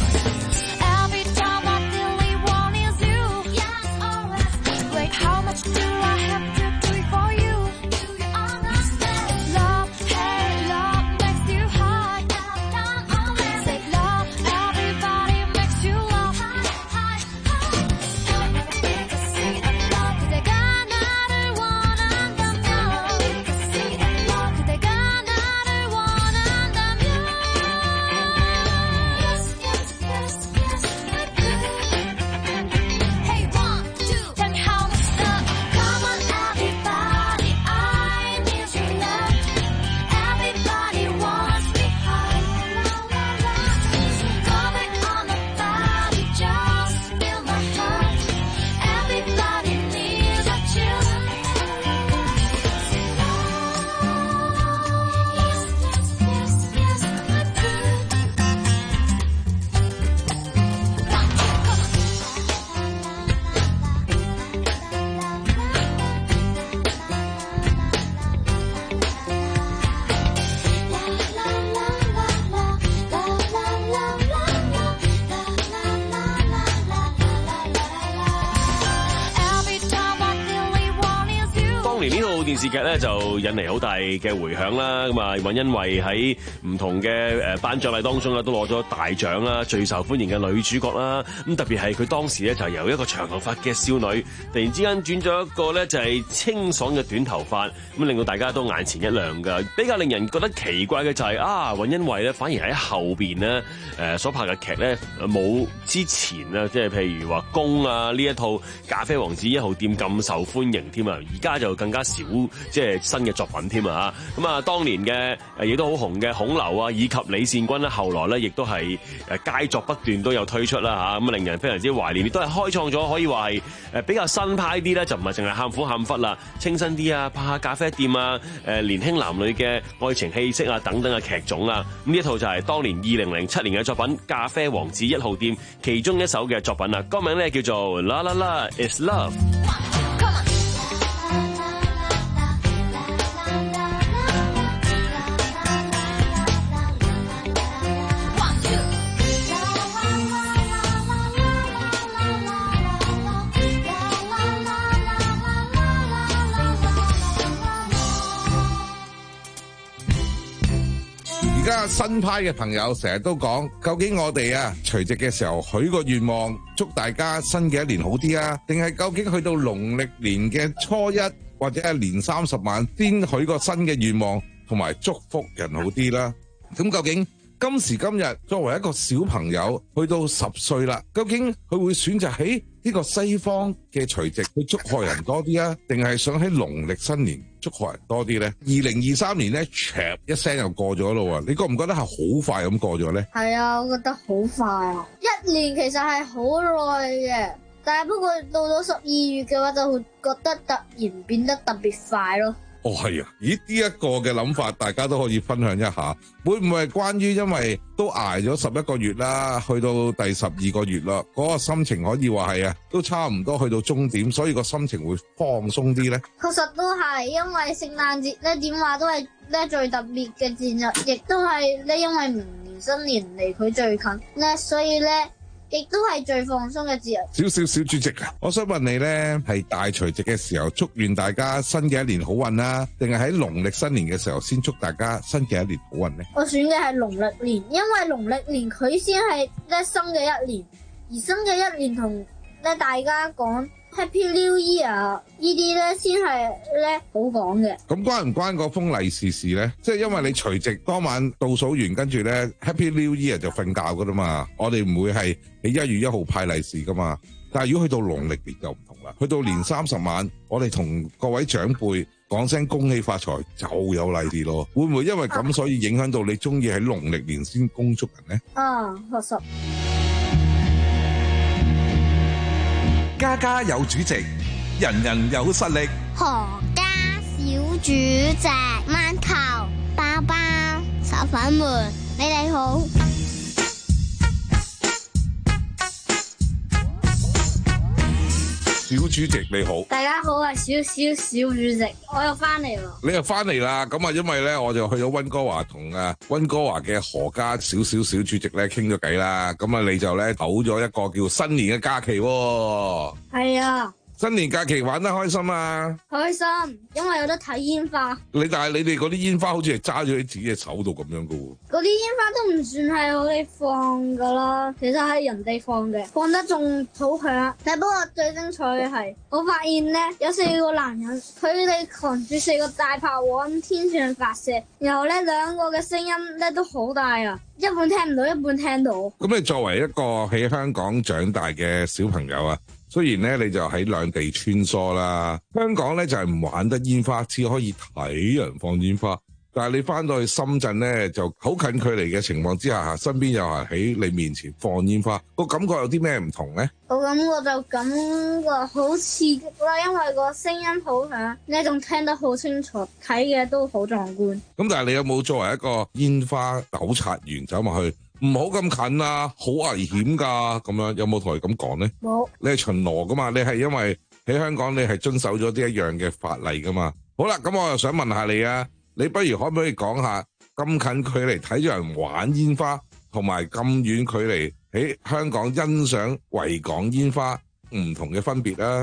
電視劇咧就引嚟好大嘅迴響啦。咁啊，尹恩惠喺唔同嘅誒頒獎禮當中咧都攞咗大獎啦，最受歡迎嘅女主角啦。咁特別係佢當時咧就由一個長頭髮嘅少女，突然之間轉咗一個咧就係清爽嘅短頭髮，咁令到大家都眼前一亮㗎。比較令人覺得奇怪嘅就係、是、啊，尹恩惠咧反而喺後邊咧誒所拍嘅劇咧冇之前啊，即係譬如話宮啊呢一套《咖啡王子一號店》咁受歡迎添啊，而家就更加少即係新嘅作品添啊。咁啊，當年嘅誒亦都好紅嘅孔劉啊，以及李善均咧，後來咧亦都係誒佳作不斷都有推出啦嚇，咁令人非常之懷念，亦都係開創咗可以話係誒比較新派啲咧，就唔係淨係喊苦喊忽啦，清新啲啊，拍下咖啡店啊，誒年輕男女嘅愛情氣息啊等等嘅劇種啊。咁呢一套就係當年二零零七年嘅作品《咖啡王子一號店》其中一首嘅作品啊，歌名咧叫做《La La La Is Love》。 而家新派嘅朋友成日都講，究竟我哋啊除夕嘅時候許個願望，祝大家新嘅一年好啲啊，定係究竟去到農曆年嘅初一或者係年三十晚先許個新嘅願望，同埋祝福人好啲啦？咁究竟今時今日作為一個小朋友去到十歲啦，究竟佢會選擇喺呢個西方嘅除夕去祝賀人多啲啊，定係想喺農曆新年祝賀人多啲呢？二零二三年呢，唰一聲又過咗咯喎，你覺唔覺得係好快咁過咗呢？ 係啊，我覺得好快啊！一年其實係好耐嘅，但係不過到咗十二月嘅話，就會覺得突然變得特別快咯。 哦，係啊！咦，呢一個嘅諗法，大家都可以分享一下。會唔會係關於因為都挨咗十一個月啦，去到第十二個月啦，嗰個心情可以話係啊，都差唔多去到終點，所以個心情會放鬆啲咧？ 確實都係，因為聖誕節咧點話都係咧最特別嘅節日，亦都係咧因為明年新年離佢最近咧，所以咧。亦都係最放鬆嘅節日。 少少小主席啊，我想問你呢，係大除夕嘅時候祝願大家新嘅一年好運啦，定係喺農曆新年嘅時候先祝大家新嘅一年好運呢？ 我選嘅係農曆年，因為農曆年佢先係咧新嘅一年，而新嘅一年同咧大家講 Happy New Year 呢啲咧先係咧好講嘅。咁關唔關嗰封利是事咧？即係因為你除夕當晚倒數完，跟住咧 Happy New Year 就瞓覺噶啦嘛。我哋唔會係喺一月一號派利是噶嘛。但係如果去到農曆年就唔同啦，去到年三十晚，我哋同各位長輩講聲恭喜發財就有利是咯。會唔會因為咁所以影響到你中意喺農曆年先恭祝人咧？ 啊，確實。 家家有主席，人人有實力。 何家小主席，饅頭包包炒粉們，你哋好。 小主席你好， 大家好，我係小小小主席，我又翻嚟啦。 你又翻嚟啦，咁啊，因為咧，我就去咗溫哥華同啊溫哥華嘅何家小小小主席咧傾咗偈啦，咁啊，你就咧唞咗一個叫新年嘅假期喎。係啊。新年假期玩得開心啊！ 開心，因為有得睇煙花。 你但係你哋嗰啲煙花好似係揸咗喺自己嘅手度咁樣噶喎。 嗰啲煙花都唔算係我哋放噶啦，其實係人哋放嘅，放得仲好響。但不過最精彩嘅係，我發現咧有四個男人，佢哋扛住四個大炮往天上發射，然後咧兩個嘅聲音咧都好大啊，一半聽唔到，一半聽到。咁你作為一個喺香港長大嘅小朋友啊，雖然咧你就喺兩地穿梭啦，香港咧就係唔玩得煙花，只可以睇人放煙花。但係你翻到去深圳咧，就好近距離嘅情況之下，身邊有人喺你面前放煙花，個感覺有啲咩唔同咧？ 我感覺就感覺好刺激啦，因為個聲音好響，你仲聽得好清楚，睇嘅都好壯觀。咁但係你有冇作為一個煙花糾察員走埋去？唔好咁近啊，好危險噶，咁樣有冇同你咁講呢？冇。你係巡邏噶嘛？你係因為喺香港你係遵守咗啲一樣嘅法例噶嘛？好啦，咁我又想問下你啊，你不如可唔可以講下咁近距離睇住人玩煙花，同埋咁遠距離喺香港欣賞維港煙花唔同嘅分別啦？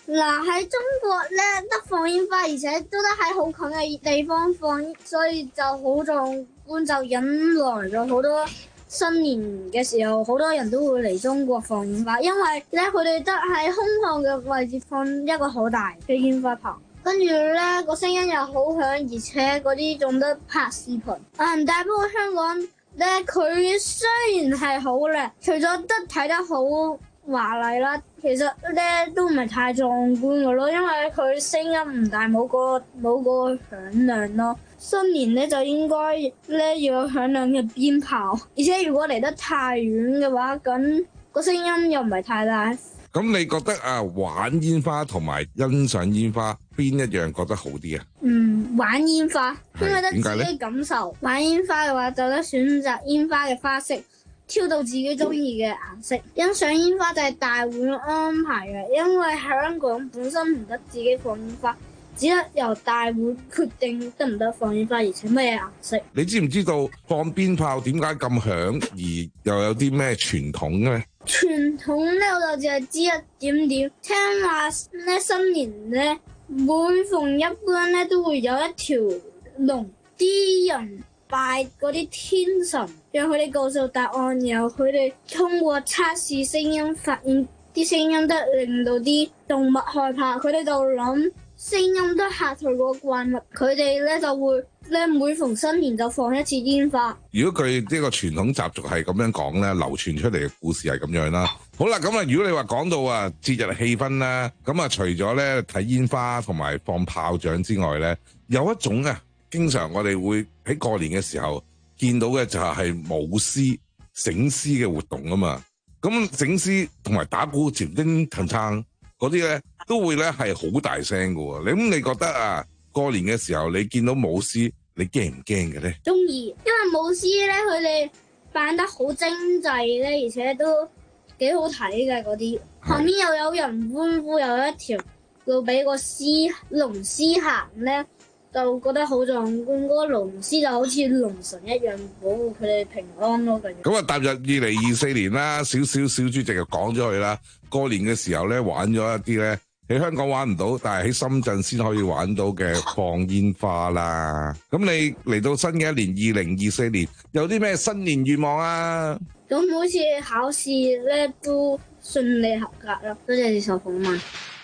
嗱喺中國咧得放煙花，而且都得喺好近嘅地方放，所以就好壯觀，就引來咗好多新年嘅時候，好多人都會嚟中國放煙花，因為咧佢哋得喺空曠嘅位置放一個好大嘅煙花炮，跟住咧個聲音又好響，而且嗰啲仲得拍視頻。嗯，但係不過香港咧，佢雖然係好靚，除咗得睇得好華麗啦，其實咧都唔係太壯觀嘅咯，因為佢聲音唔大，冇個冇個響亮咯。新年咧就應該咧要有響亮嘅鞭炮，而且如果離得太遠嘅話，咁個聲音又唔係太大。 咁你覺得啊，玩煙花同埋欣賞煙花邊一樣覺得好啲啊？ 嗯，玩煙花，因為得點解呢？ 自己感受。玩煙花嘅話，就得選擇煙花嘅花色，挑到自己中意嘅顏色。欣賞煙花就係大會安排嘅，因為香港本身唔得自己放煙花，只得由大會決定得唔得放煙花，而且乜嘢顏色。 你知唔知道放鞭炮點解咁響，而又有啲咩傳統嘅咧？ 傳統咧，我就淨係知一點點。聽話咧，新年咧，每逢一般咧都會有一條龍，啲人拜嗰啲天神，讓佢哋告訴答案，然後佢哋通過測試聲音，發現啲聲音得令到啲動物害怕，佢哋就諗聲音都嚇退個怪物，佢哋咧就會咧每逢新年就放一次煙花。 如果佢呢個傳統習俗係咁樣講咧，流傳出嚟嘅故事係咁樣啦。好啦，咁啊，如果你話講到啊節日氣氛啦，咁啊除咗咧睇煙花同埋放炮仗之外咧，有一種啊，經常我哋會喺過年嘅時候見到嘅就係舞獅、醒獅嘅活動啊嘛。咁醒獅同埋打鼓、尖叮騰撐嗰啲咧，都會咧係好大聲㗎喎。你咁你覺得啊，過年嘅時候你見到舞獅，你驚唔驚嘅咧？ 中意，因為舞獅咧佢哋扮得好精緻咧，而且都幾好睇嘅嗰啲。後面又有人歡呼，又有一條路俾個獅龍獅行咧，就覺得好壯觀。嗰個龍獅就好似龍神一樣，保護佢哋平安咯。 咁啊，踏入二零二四年啦，少少小主席就講咗佢啦。過年嘅時候咧，玩咗一啲咧喺香港玩唔到，但係喺深圳先可以玩到嘅放煙花啦。咁你嚟到新嘅一年二零二四年，有啲咩新年願望啊？ 咁好似考試咧都順利合格啦。多謝接受訪問。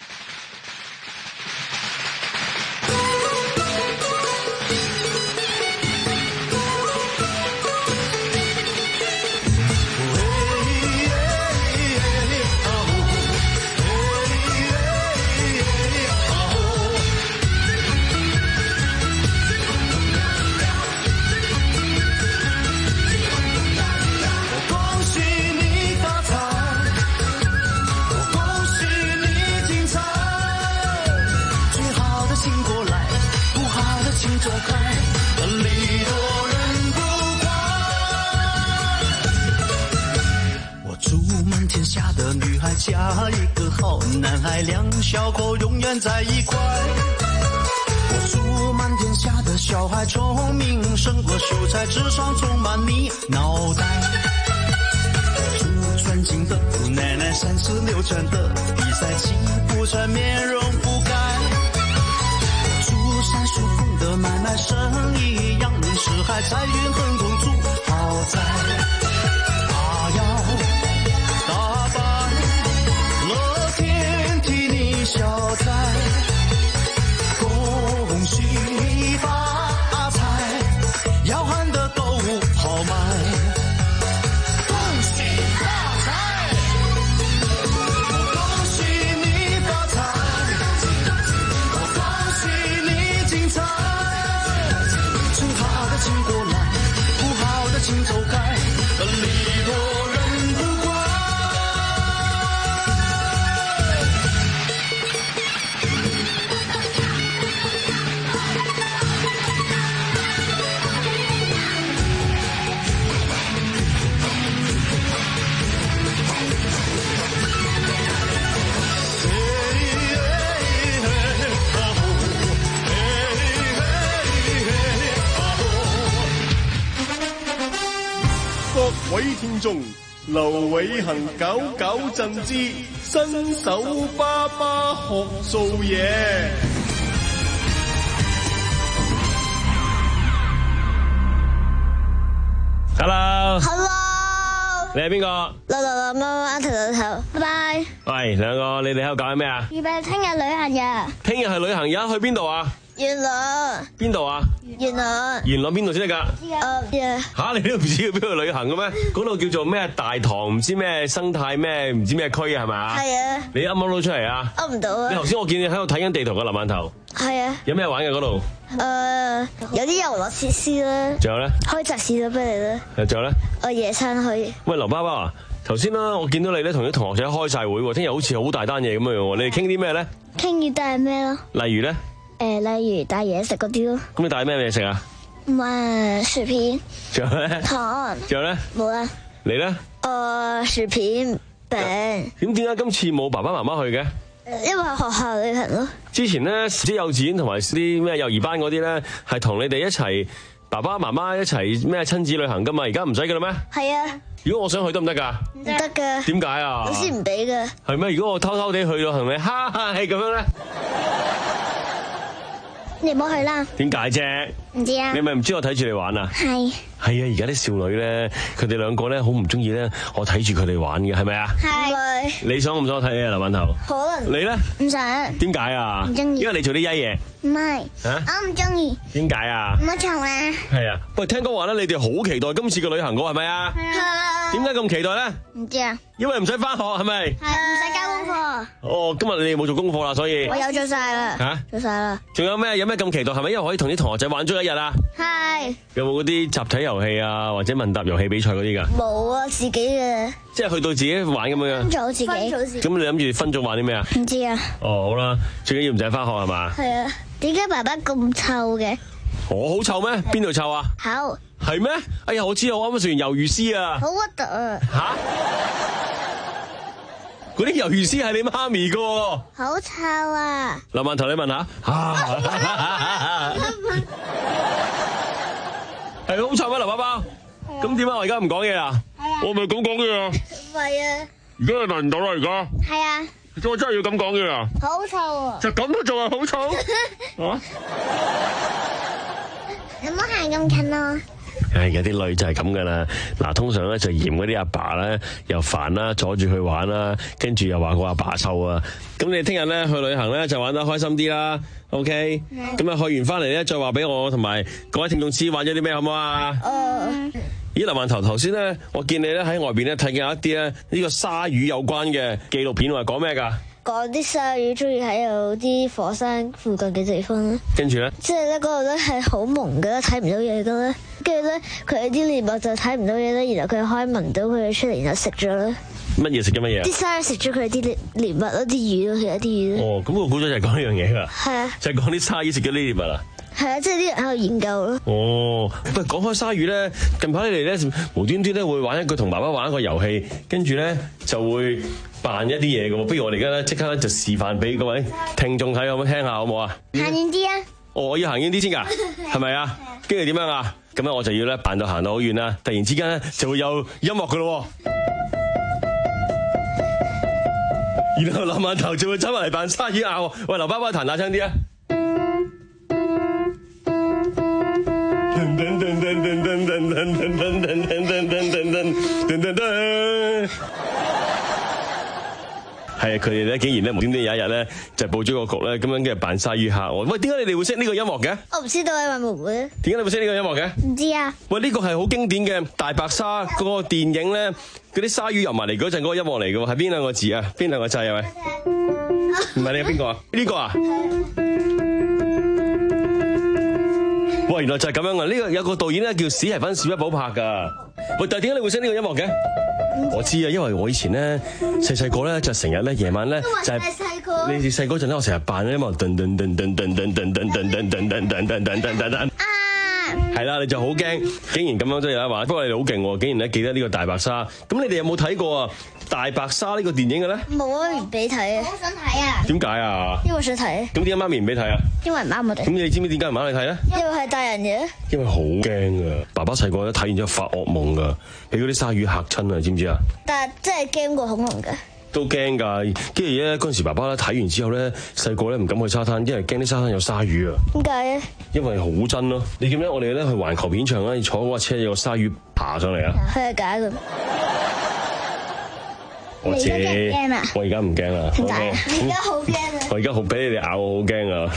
嫁一個好男孩，兩小口永遠在一塊。我祝滿天下的小孩聰明勝過秀才，智商充滿你腦袋。祝尊敬的姑奶奶三十六轉的比賽氣不喘，面容不改。祝山書風的買賣生意揚名四海，財運亨通住豪宅。小財，恭喜發財，要喊得都好賣。恭喜發財，恭喜你發財，恭喜你精彩。正好的請過來，不好的請走開，禮多人不怪。 各位聽眾，劉偉恒九九震之新手爸爸學做嘢。 Hello。 Hello。 你係邊個？ 老豆老媽媽頭頭頭，拜拜。 喂，兩個，你哋喺度搞緊咩啊？ 預備聽日旅行日。 聽日係旅行日，去邊度啊？ 元朗。 邊度啊？ 元朗。 元朗邊度先得㗎？ 誒， 吓，你都唔知要邊度旅行嘅咩？嗰度叫做咩大棠，唔知咩生態咩，唔知咩區啊，係咪啊？ 係啊。 你噏唔噏到出嚟啊？ 噏唔到啊。 你頭先我見你喺度睇緊地圖嘅林饅頭。 係啊。 有咩玩嘅嗰度？ 誒，有啲遊樂設施啦。 仲有咧？ 開集市咗俾你啦。 誒，仲有咧？ 我野餐去。 喂，劉包包啊！頭先啦，我見到你咧同啲同學仔開晒會喎，聽日好似好大單嘢咁樣喎，你哋傾啲咩咧？ 傾要帶咩咯？ 例如咧？ 誒，例如帶嘢食嗰啲咯。 咁你帶咩嘢食啊？ 唔係薯片。 仲有咧？ 糖。 仲有咧？ 冇啦。 你咧？ 誒，薯片餅。 咁點解今次冇爸爸媽媽去嘅？ 因為係學校旅行咯。 之前咧，啲幼稚園同埋啲咩幼兒班嗰啲咧，係同你哋一齊爸爸媽媽一齊咩親子旅行噶嘛？而家唔使噶啦咩？ 係啊。 如果我想去得唔得噶？ 唔得噶。 點解啊？ 老師唔俾噶。 係咩？如果我偷偷地去到，係咪？哈哈，係咁樣咧？ 你唔好去啦。 點解啫？ 唔知啊。 你咪唔知我睇住你玩啊？ 係。 係啊，而家啲少女咧，佢哋兩個咧好唔中意咧，我睇住佢哋玩嘅，係咪啊？ 係。 你想唔想我睇啊，劉饅頭？ 可能。 你咧？ 唔想。 點解啊？ 唔中意。 因為你做啲曳嘢。 唔係。 啊？ 我唔中意。 點解啊？ 唔好嘈啦。 係啊。喂，聽講話咧，你哋好期待今次嘅旅行㗎，係咪啊？ 係啊。 點解咁期待咧？ 唔知啊。 因為唔使翻學，係咪？ 係唔使交功課。 哦，今日你哋冇做功課啦，所以。 我有做晒啦。 吓？ 做晒啦。 仲有咩？有咩咁期待？係咪因為可以同啲同學仔玩足一日啊？ 係。 有冇嗰啲集體遊戲啊，或者問答遊戲比賽嗰啲㗎？ 冇啊，自己嘅。 即係去到自己玩咁樣。 分組自己。分組自己。 咁你諗住分組玩啲咩啊？ 唔知啊。 哦，好啦，最緊要唔使翻學係嘛？ 係啊。點解爸爸咁臭嘅？ 我好臭咩？邊度臭啊？ 口。 係咩？哎呀，我知我啱啱食完魷魚絲啊！ 好核突啊！ 吓？嗰啲魷魚絲係你媽咪噶喎。 好臭啊！ 劉饅頭，你問下。係好臭咩？劉包包。咁點解我而家唔講嘢啊？我咪咁講嘢啊。 唔係啊。 而家係聞唔到啦，而家。 係啊。 我真係要咁講嘢啊！ 好臭啊！ 就咁都仲係好臭啊！ 你唔好行咁近咯。 唉，有啲女就係咁噶啦。嗱，通常咧就嫌嗰啲阿爸咧又煩啦，阻住佢玩啦，跟住又話個阿爸臭啊。咁你聽日咧去旅行咧就玩得開心啲啦。OK，咁啊去完翻嚟咧再話俾我同埋各位聽眾知玩咗啲咩好唔好啊？ 嗯。 咦，劉饅頭頭先咧，我見你咧喺外邊咧睇見有一啲咧呢個鯊魚有關嘅紀錄片，話講咩噶？ 講啲鯊魚中意喺有啲火山附近嘅地方咧。 跟住咧？即係咧嗰度咧係好蒙嘅啦，睇唔到嘢嘅啦。跟住咧佢啲獵物就睇唔到嘢咧，然後佢可以聞到佢哋出嚟，然後食咗啦。 乜嘢食咗乜嘢？啲鯊魚食咗佢啲獵獵物咯，啲魚咯，有啲魚咯。 哦，咁個古仔就係講呢樣嘢噶。 係啊。 就係講啲鯊魚食咗呢啲獵物啊。 係啊，即係啲人喺度研究咯。 哦，喂，講開鯊魚咧，近排你哋咧無端端咧會玩一個同爸爸玩一個遊戲，跟住咧就會扮一啲嘢嘅喎。不如我哋而家咧即刻咧就示範俾各位聽眾睇，好唔好聽下好唔好啊？ 行遠啲啊！ 哦，我要行遠啲先㗎，係咪啊？跟住點樣啊？咁咧我就要咧扮到行到好遠啦，突然之間咧就會有音樂㗎咯。然後劉饅頭就會走埋嚟扮鯊魚咬。喂，劉爸爸彈大聲啲啊！係啊，佢哋咧竟然咧無端端有一日咧就報咗個局咧，咁樣跟住扮鯊魚嚇我。喂，點解你哋會識呢個音樂嘅？ 我唔知道啊，妹妹。 點解你會識呢個音樂嘅？ 唔知啊。喂， 呢個係好經典嘅大白鯊嗰個電影咧，嗰啲鯊魚游埋嚟嗰陣嗰個音樂嚟嘅喎，係邊兩個字啊？邊兩個掣啊？喂，唔係你係邊個啊？呢個啊？喂，原來就係咁樣啊！呢個有個導演咧叫史提芬史匹堡拍㗎。喂，但係點解你會識呢個音樂嘅？我知啊，因為我以前咧細細個咧就成日咧夜晚咧就係你哋細嗰陣咧，我成日扮咧嘛，噔噔噔噔噔噔噔噔噔噔噔噔噔噔噔噔噔。係啦，你就好驚，竟然咁樣真係有得玩。不過你哋好勁喎，竟然咧記得呢個大白鯊。咁你哋有冇睇過啊大白鯊呢個電影嘅咧？ 冇啊，唔俾睇啊！我想睇啊！ 點解啊？ 因為我想睇。 咁點解媽咪唔俾睇啊？ 因為唔啱我哋。 咁你知唔知點解唔啱你睇咧？ 因為係大人嘅。 因為好驚啊！爸爸細個咧睇完之後發噩夢噶，俾嗰啲鯊魚嚇親啊！知唔知啊？ 但係真係驚過恐龍嘅。 都驚㗎。跟住咧嗰陣時，爸爸咧睇完之後咧，細個咧唔敢去沙灘，因為驚啲沙灘有鯊魚啊。 點解咧？ 因為好真咯。你記唔記得我哋咧去環球片場咧，坐嗰架車有個鯊魚爬上嚟啊？ 係假嘅。 我知。 你而家驚啊？ 我而家唔驚啦。 點解？而家好驚啊！ 我而家好俾你哋咬，我好驚啊！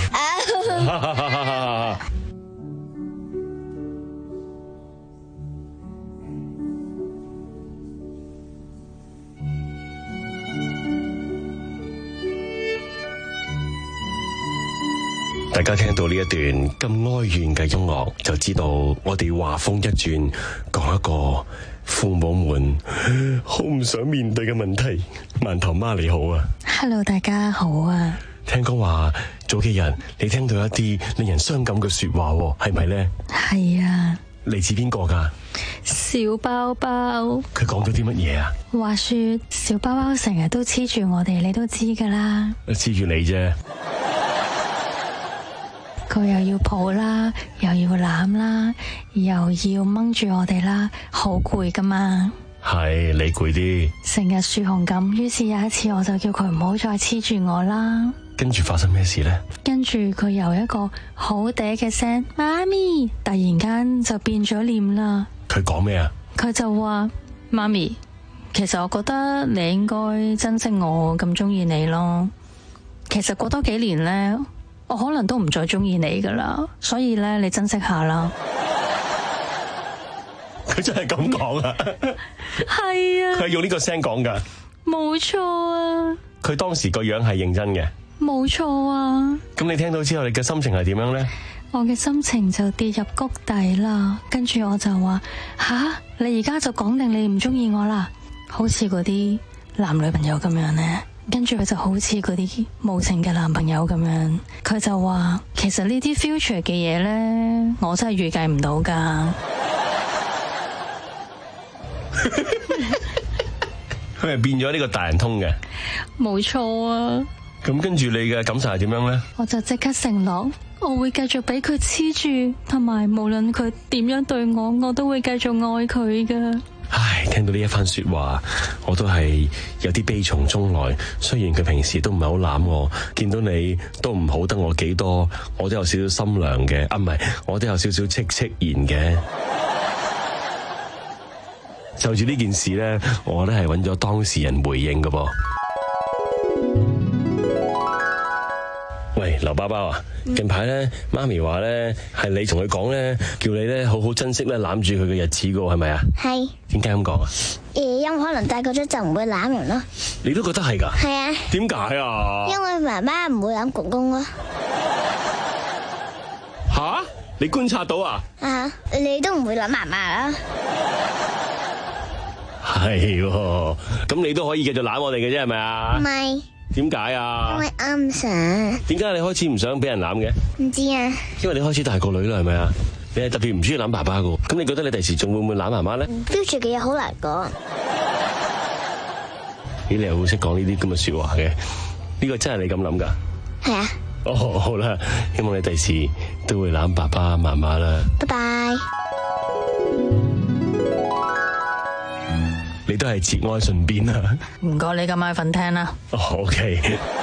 大家聽到呢一段咁哀怨嘅音樂，就知道我哋話風一轉，講一個父母們好唔想面對嘅問題。饅頭媽你好啊 ，Hello 大家好啊。 聽講話早幾日你聽到一啲令人傷感嘅說話，係咪呢？ 係啊。 嚟自邊個噶？ 小包包。 佢講咗啲乜嘢啊？ 話說小包包成日都黐住我哋，你都知噶啦。 黐住你啫。 佢又要抱啦，又要攬啦，又要掹住我哋啦，好攰噶嘛。 係你攰啲， 成日樹熊咁。於是有一次我就叫佢唔好再黐住我啦。 跟住發生咩事呢？ 跟住佢由一個好嗲嘅聲，媽咪，突然間就變咗臉啦。 佢講咩啊？ 佢就話，媽咪，其實我覺得你應該珍惜我咁中意你咯。其實過多幾年呢，我可能都唔再中意你噶啦，所以咧你珍惜下啦。 佢真係咁講啊？ 係啊。 佢係用呢個聲講噶？ 冇錯啊。 佢當時個樣係認真嘅？ 冇錯啊。 咁你聽到之後，你嘅心情係點樣呢？ 我嘅心情就跌入谷底啦。跟住我就話，吓，你而家就講定你唔中意我啦？好似嗰啲男女朋友咁樣呢。跟住佢就好似嗰啲無情嘅男朋友咁樣，佢就話其實呢啲 future 嘅嘢呢，我真係預計唔到噶。 佢係變咗呢個大人通嘅？ 冇錯啊。 咁跟住你嘅感受係點樣呢？ 我就即刻承諾，我會繼續俾佢黐住，同埋無論佢點樣對我，我都會繼續愛佢噶。 唉，聽到呢一番說話，我都係有啲悲從中來。雖然佢平時都唔係好攬我，見到你都唔好得我幾多，我都有少少心涼嘅。啊，唔係，我都有少少戚戚然嘅。就住呢件事呢，我都係揾咗當事人回應㗎噃。喂，劉包包啊，近排咧，媽咪話咧係你同佢講咧，叫你咧好好珍惜咧攬住佢嘅日子噶，係咪啊？係。點解咁講啊？ 誒，因為可能大個咗就唔會攬人咯。 你都覺得係噶？係啊。點解啊？ 因為媽媽唔會攬公公咯。 吓？你觀察到啊？ 啊，你都唔會攬媽媽啦。 係喎，咁你都可以繼續攬我哋嘅啫，係咪啊？唔係。點解啊？ 因為我唔想。 點解你開始唔想俾人攬嘅？ 唔知啊。 因為你開始大個女啦，係咪啊？你係特別唔中意攬爸爸噶，咁你覺得你第時仲會唔會攬媽媽咧？future嘅嘢好難講。咦，你又會識講呢啲咁嘅說話嘅？呢個真係你咁諗噶？係啊。哦，好啦，希望你第時都會攬爸爸媽媽啦。拜拜。你都係節哀順變啊！ 唔該，你今晚瞓廳啦。 哦 ，OK。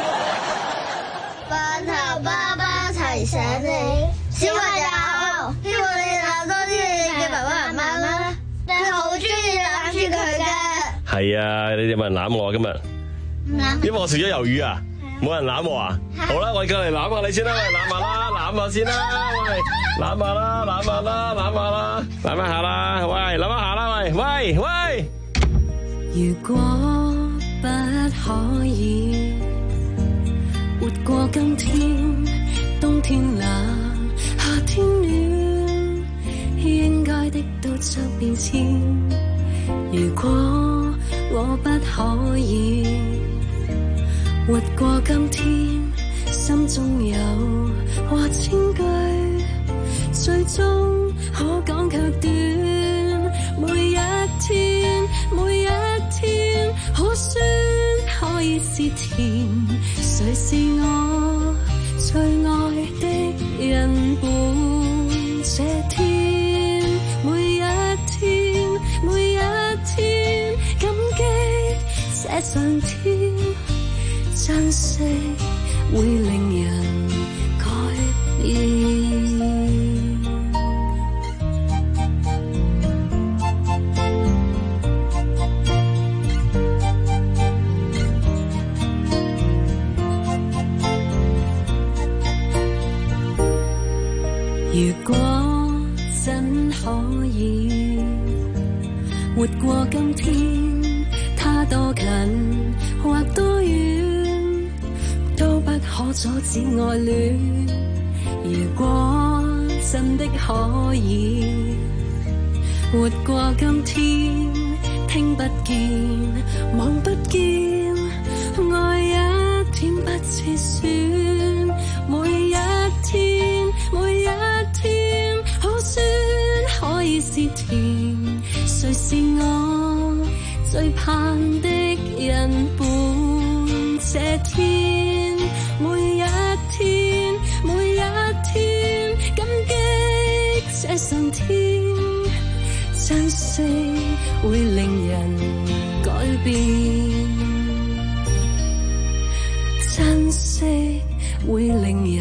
飯頭爸爸提醒你，小朋友，希望你攬多啲你嘅爸爸媽媽啦，你好中意攬住佢嘅。係啊，你有冇人攬我啊？今日唔攬，因為我食咗魷魚啊，冇人攬我啊。好啦，我而家嚟攬下你先啦，喂，攬下啦，攬下先啦，喂，攬下啦，攬下啦，攬下啦，攬一下啦，喂，攬一下啦，喂，喂，喂。 如果不可以活過今天，冬天冷，夏天暖，應該的都將變遷。如果我不可以活過今天，心中有話千句，最終可講卻短。每一天，每一天，可酸可以是甜，誰是我最愛的人伴這天？每一天，每一天，感激這上天。 惜會令人改變。如果真可以活過今天，它多近或多遠，都不可阻止愛戀。如果真的可以活過今天，聽不見望不見，愛一天不切算，每一天每一天可酸可以是甜，誰是我最盼的人伴這天，每一天每一天感激這上天，珍惜會令人改變，珍惜會令人